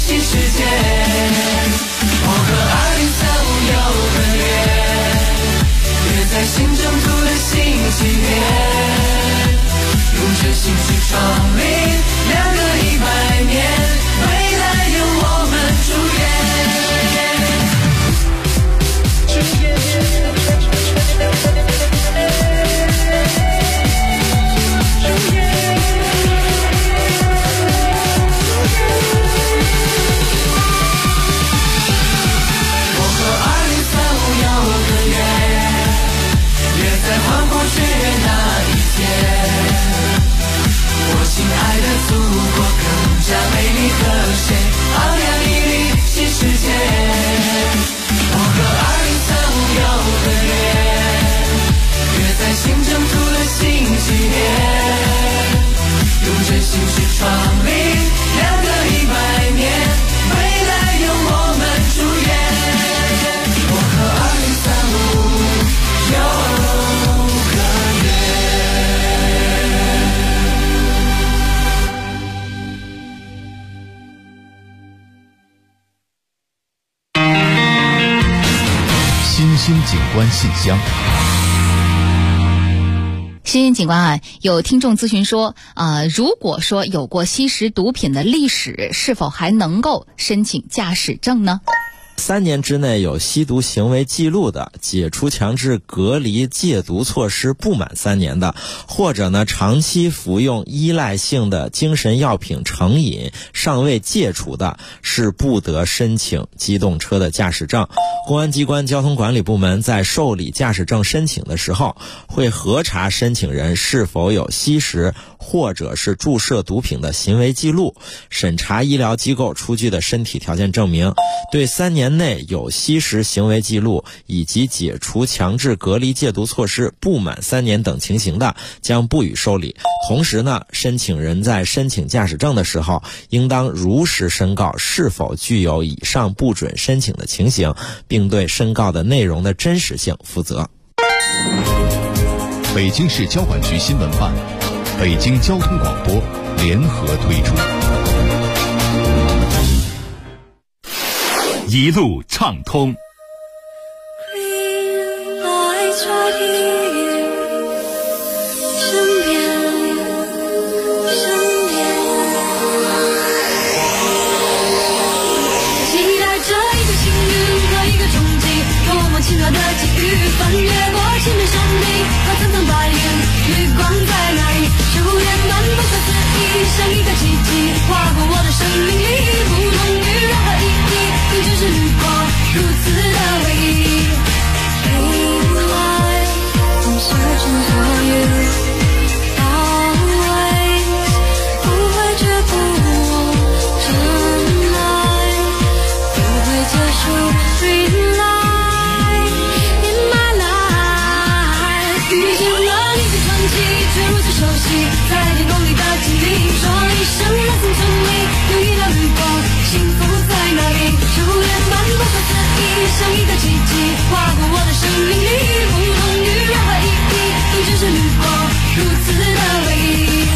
星警官信箱。 新闻警官啊，有听众咨询说，如果说有过吸食毒品的历史，是否还能够申请驾驶证呢 ？3年之内有吸毒行为记录的，解除强制隔离戒毒措施不满3年的，或者呢长期服用依赖性的精神药品成瘾尚未戒除的，是不得申请机动车的驾驶证。公安机关交通管理部门在受理驾驶证申请的时候，会核查申请人是否有吸食或者是注射毒品的行为记录，审查医疗机构出具的身体条件证明，对3年内有吸食行为记录以及解除强制隔离戒毒措施不满3年等情形的，将不予受理。同时呢，申请人在申请驾驶证的时候，应当如实申告是否具有以上不准申请的情形，并对申告的内容的真实性负责。 北京市交管局新闻办、北京交通广播联合推出。 一路畅通。 亲热的际遇，翻越过千面山顶和层层白云，绿光在哪里？初恋般不可思议，像一个奇迹，划过我的生命里，不同于任何意义，你只是绿光，如此的唯一。Baby, I'm searching for you, always， 不会却步我 tonight， 不会结束 realize。却如此熟悉，在天空里的经历，说一声让星辰里有一道绿光，幸福在哪里？初恋般不可思议，像一个奇迹，划过我的生命里，不同于任何意义，你只是绿光，如此的唯一。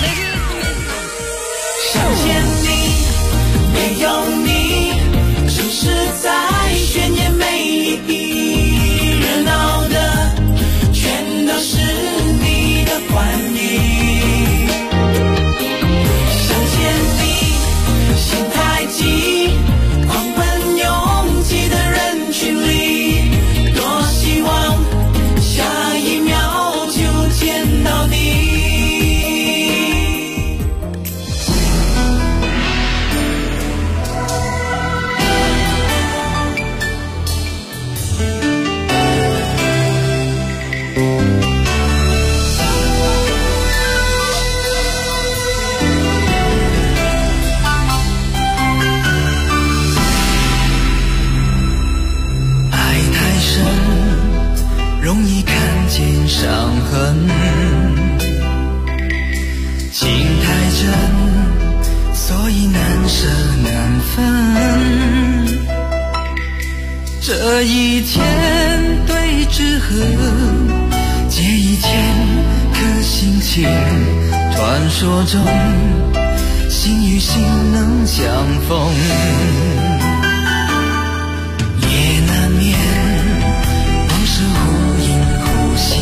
想见你，没有你，城市再炫也没意义，热闹的全都是你的欢迎，想见你，心太急，狂奔拥挤的人群里，多希望下一秒就见到你。容易看见伤痕，情太真，所以难舍难分。这一天对之何？借一千颗心情，传说中心与心能相逢，也难免往事忽隐忽现，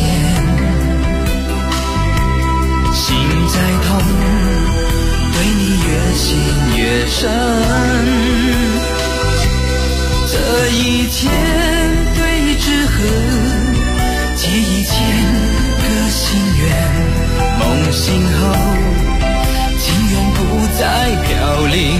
心再痛，对你越陷越深。这一天对之何？借一千个心愿，梦醒后情缘不再飘零。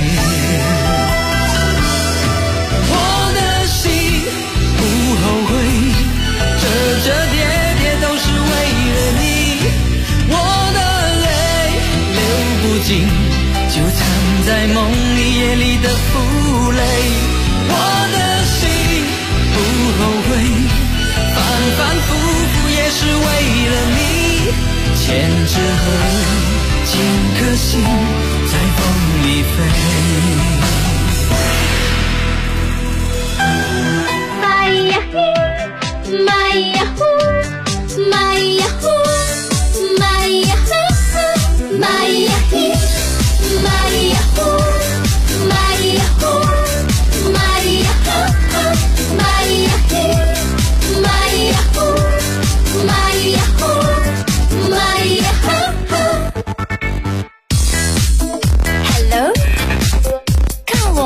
我的心不后悔，折叠叠都是为了你，我的泪流不尽，就藏在梦里夜里的负累。我的心不后悔，反反复复也是为了你，千纸鹤，千颗心在风里飞。 买呀嘿，买呀呼，买呀呼，买呀嘿，买呀嘿，买呀呼，买呀呼，买呀呼，买呀嘿，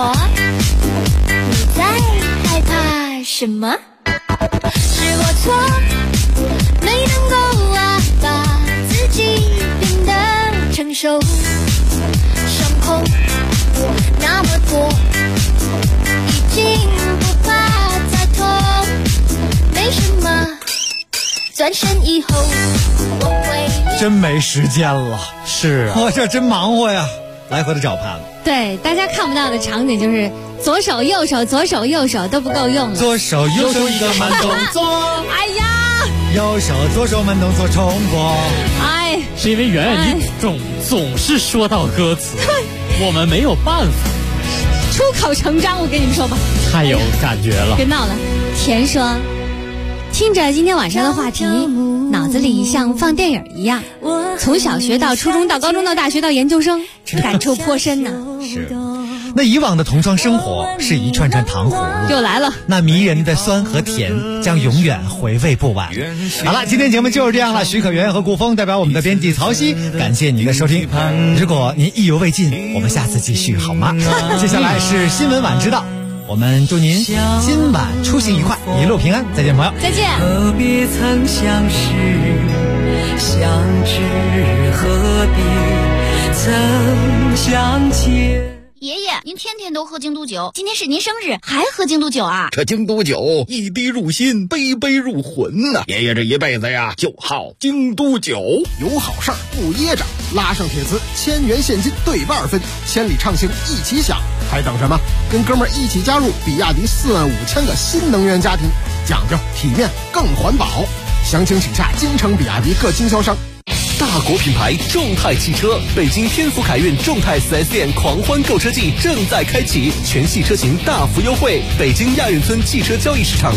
我？你在害怕什么？是我错，没能够把自己变得成熟，伤口那么多，已经不怕再痛，没什么，转身以后我会真没时间了， 是我这真忙活呀，来回的找盘。 对，大家看不到的场景就是左手右手左手右手都不够用了， 左手右手一个慢动作， 哎呀， 右手左手慢动作重播。 哎， 是因为圆圆你总是说到歌词，我们没有办法， 出口成章，我跟你们说吧， 太有感觉了。 别闹了。田说，听着今天晚上的话题，脑子里像放电影一样，从小学到初中到高中到大学到研究生，感触颇深呢。 是，那以往的同窗生活是一串串糖葫芦， 又来了， 那迷人的酸和甜将永远回味不完。好了，今天节目就是这样了。许可圆圆和顾峰代表我们的编辑曹曦，感谢您的收听。如果您意犹未尽，我们下次继续好吗？接下来是新闻晚知道。我们祝您今晚出行愉快，一路平安，再见朋友， 再见。 何必曾相识，相知何必曾相见。 爷爷，您天天都喝京都酒，今天是您生日，还喝京都酒啊？ 这京都酒一滴入心，杯杯入魂呐！爷爷这一辈子呀，就好京都酒。 有好事儿不噎着，拉上铁丝，1000元现金对半分，千里畅行一起享，还等什么？跟哥们儿一起加入比亚迪45000个新能源家庭，讲究体面更环保。详情请下京城比亚迪各经销商。 大国品牌众泰汽车，北京天府凯运众泰 4S 店狂欢购车季正在开启，全系车型大幅优惠。北京亚运村汽车交易市场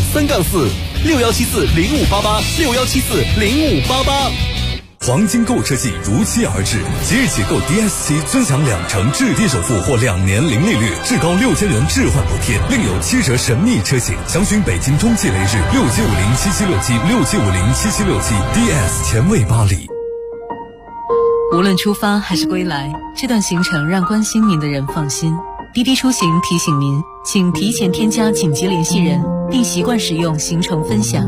3-46174-0588，6174-0588。 黄金购车季如期而至，即日起购 DS7尊享2%置低首付或2年零利率，至高6000元置换补贴，另有7折神秘车型。详询北京中汽雷日67507767，67507767 DS 前卫巴黎。 无论出发还是归来，这段行程让关心您的人放心。滴滴出行提醒您，请提前添加紧急联系人，并习惯使用行程分享。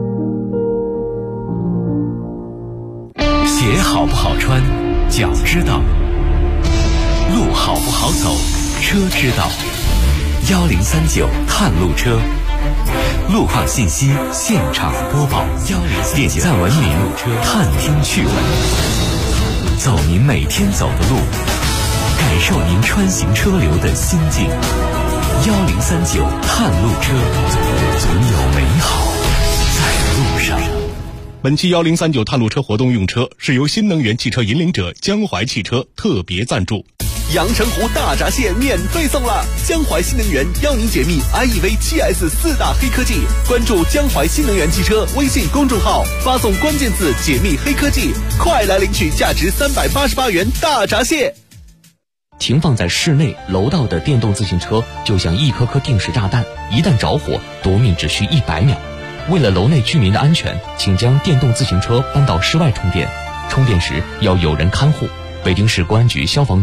鞋好不好穿，脚知道；路好不好走，车知道。1039探路车，路况信息现场播报，点赞文明，探听趣闻。走您每天走的路，感受您穿行车流的心境。1039探路车，总有美好在路上。 本期1039探路车活动用车是由新能源汽车引领者江淮汽车特别赞助。 阳澄湖大闸蟹免费送了，江淮新能源邀您解密 IEV 7S 4大黑科技，关注江淮新能源汽车微信公众号，发送关键字解密黑科技，快来领取价值388元大闸蟹。 停放在室内楼道的电动自行车就像一颗颗定时炸弹，一旦着火夺命只需100秒。为了楼内居民的安全，请将电动自行车搬到室外充电，充电时要有人看护。北京市公安局消防